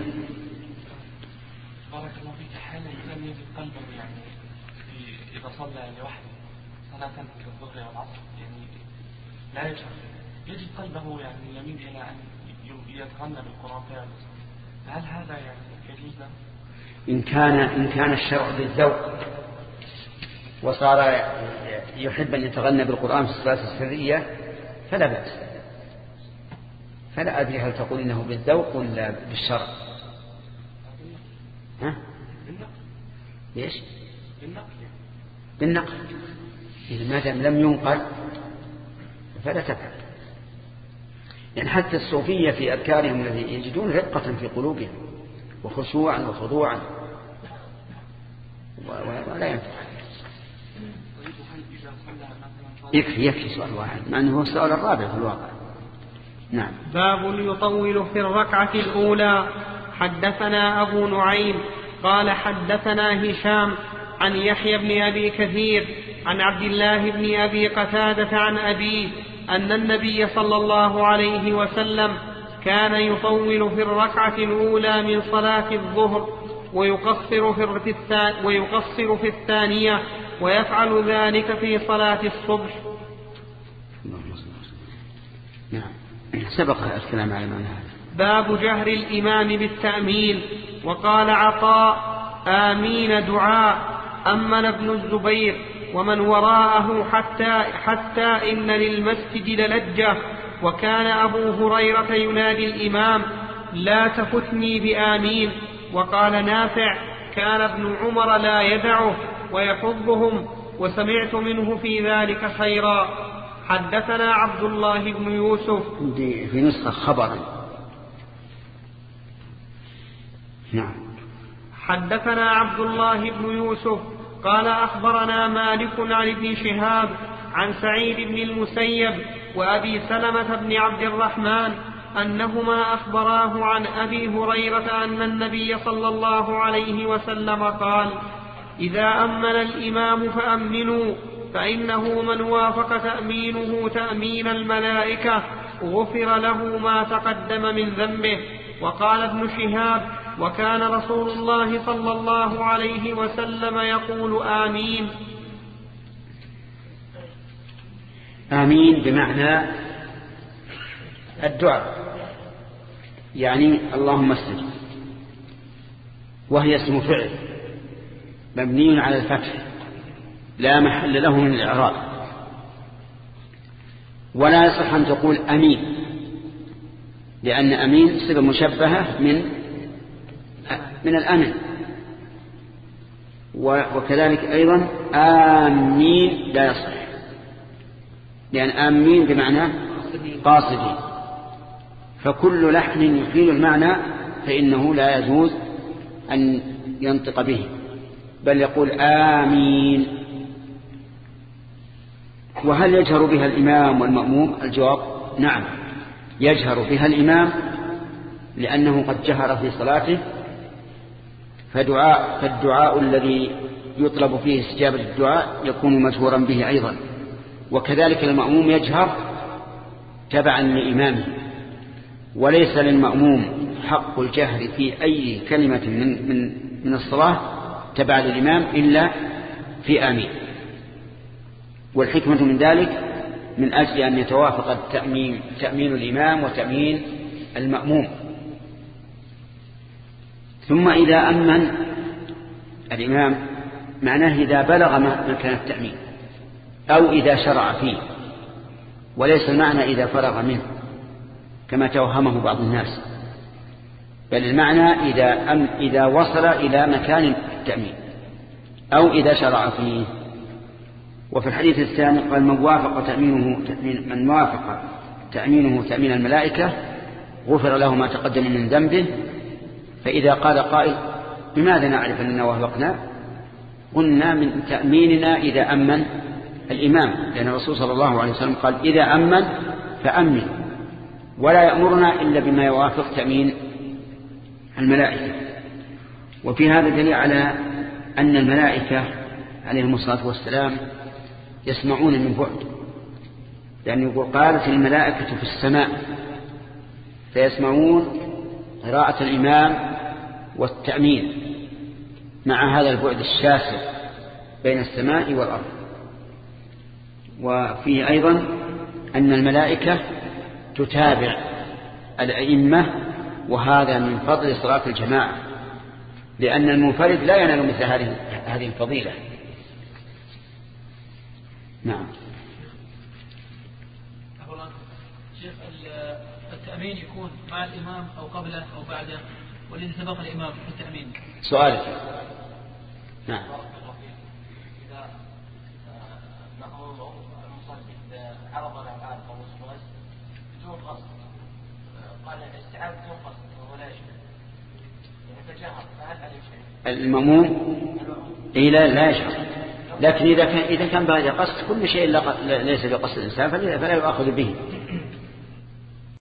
بارك الله فيك. حالا لم يجد قلبه يعني إذا صلى لوحده صلاة الظهر والعصر يعني لا يشعر، يجد قلبه يعني يميل إلى أن يتغنى بالقرآن فعلا، هل هذا يعني يجوز له؟ إن كان إن كان الشرع بالذوق وصار يحب أن يتغنى بالقرآن في الصلاة السرية فلا بأس. فلا أدري هل تقول إنه بالذوق ولا بالشرع؟ ها؟ ليش؟ بالنقل. إذا ما دام لم ينقل فلا تفعل. يعني حتى الصوفية في أذكارهم الذي يجدون رقة في قلوبهم وخشوعا وخضوعا ولا ينفع. يكفي يكفي سؤال واحد مع أنه هو السؤال الرابع في الواقع. نعم. باب يطول في الركعة الأولى. حدثنا أبو نعيم قال حدثنا هشام عن يحيى بن أبي كثير عن عبد الله بن أبي قتادة عن أبيه أن النبي صلى الله عليه وسلم كان يطول في الركعة الأولى من صلاة الظهر ويقصر في, ويقصر في الثانية ويفعل ذلك في صلاة الصبح. نعم سبق الكلام على هذا. باب جهر الإمام بالتأمين. وقال عطاء آمين دعاء أمن ابن الزبير ومن وراءه حتى, حتى إن للمسجد للجة. وكان أبو هريرة ينادي الإمام لا تفتني بآمين. وقال نافع كان ابن عمر لا يدعه ويحضهم وسمعت منه في ذلك خيرا. حدثنا عبد الله بن يوسف في نسخة خبرا. نعم. حدثنا عبد الله بن يوسف قال أخبرنا مالك عن ابن شهاب عن سعيد بن المسيب وأبي سلمة بن عبد الرحمن أنهما أخبراه عن أبي هريرة أن النبي صلى الله عليه وسلم قال إذا أمن الإمام فأمنوا فإنه من وافق تأمينه تأمين الملائكة غفر له ما تقدم من ذنبه. وقال ابن شهاب وكان رسول الله صلى الله عليه وسلم يقول آمين. آمين بمعنى الدعاء، يعني اللهم استجب، وهي اسم فعل مبني على الفتح لا محل له من الإعراب. ولا يصح أن تقول أمين، لأن أمين صفة مشبهة من من الأمن. وكذلك أيضا آمين لا يصح، لأن آمين بمعنى قاصدين، فكل لحن يحيل المعنى فإنه لا يجوز أن ينطق به، بل يقول آمين. وهل يجهر بها الإمام والمأموم؟ الجواب نعم، يجهر بها الإمام لأنه قد جهر في صلاته، فدعاء فالدعاء الذي يطلب فيه استجابة الدعاء يكون مجهورا به أيضا. وكذلك المأموم يجهر تبعا لإمامه، وليس للمأموم حق الجهر في أي كلمة من, من, من الصلاة تبع للإمام إلا في آمين. والحكمة من ذلك من أجل أن يتوافق التأمين تأمين الإمام وتأمين المأموم. ثم إذا أمن الإمام معناه إذا بلغ مكان التأمين أو إذا شرع فيه، وليس المعنى إذا فرغ منه كما توهمه بعض الناس، بل المعنى إذا, أم إذا وصل إلى مكان التأمين أو إذا شرع فيه. وفي الحديث الثاني قال من وافق تأمينه تأمين من وافق تأمينه تأمين الملائكة غفر له ما تقدم من ذنبه. فإذا قال قائل بماذا نعرف أننا وافقنا؟ قلنا من تأميننا إذا أمن الإمام، لأن الرسول صلى الله عليه وسلم قال إذا أمن فأمن، ولا يأمرنا إلا بما يوافق تأمين الملائكة. وفي هذا دليل على أن الملائكة عليهم الصلاة والسلام يسمعون من بعد، لأنه يقول قالت الملائكة في السماء فيسمعون قراءة الإمام والتأمين مع هذا البعد الشاسع بين السماء والأرض. وفيه أيضا أن الملائكة تتابع الأئمة، وهذا من فضل صلاة الجماعة، لأن المنفرد لا ينال مثل هذه هذه الفضيلة. نعم. شيخ التأمين يكون مع الإمام أو قبله أو بعده، والذي سبق الإمام في التأمين؟ سؤالك. نعم. إذا مأموم المصلي عرض الأفعال أو الصلاة بدون قصد، قال الاستيعاب بدون قصد وهو لا يشبه يتجاهر، فهل عليه شيء؟ المأموم إيه لا لا يشعر، لكن إذا كان إذا كان بعد قصد كل شيء ليس بقصد الإنسان فلا يؤخذ به.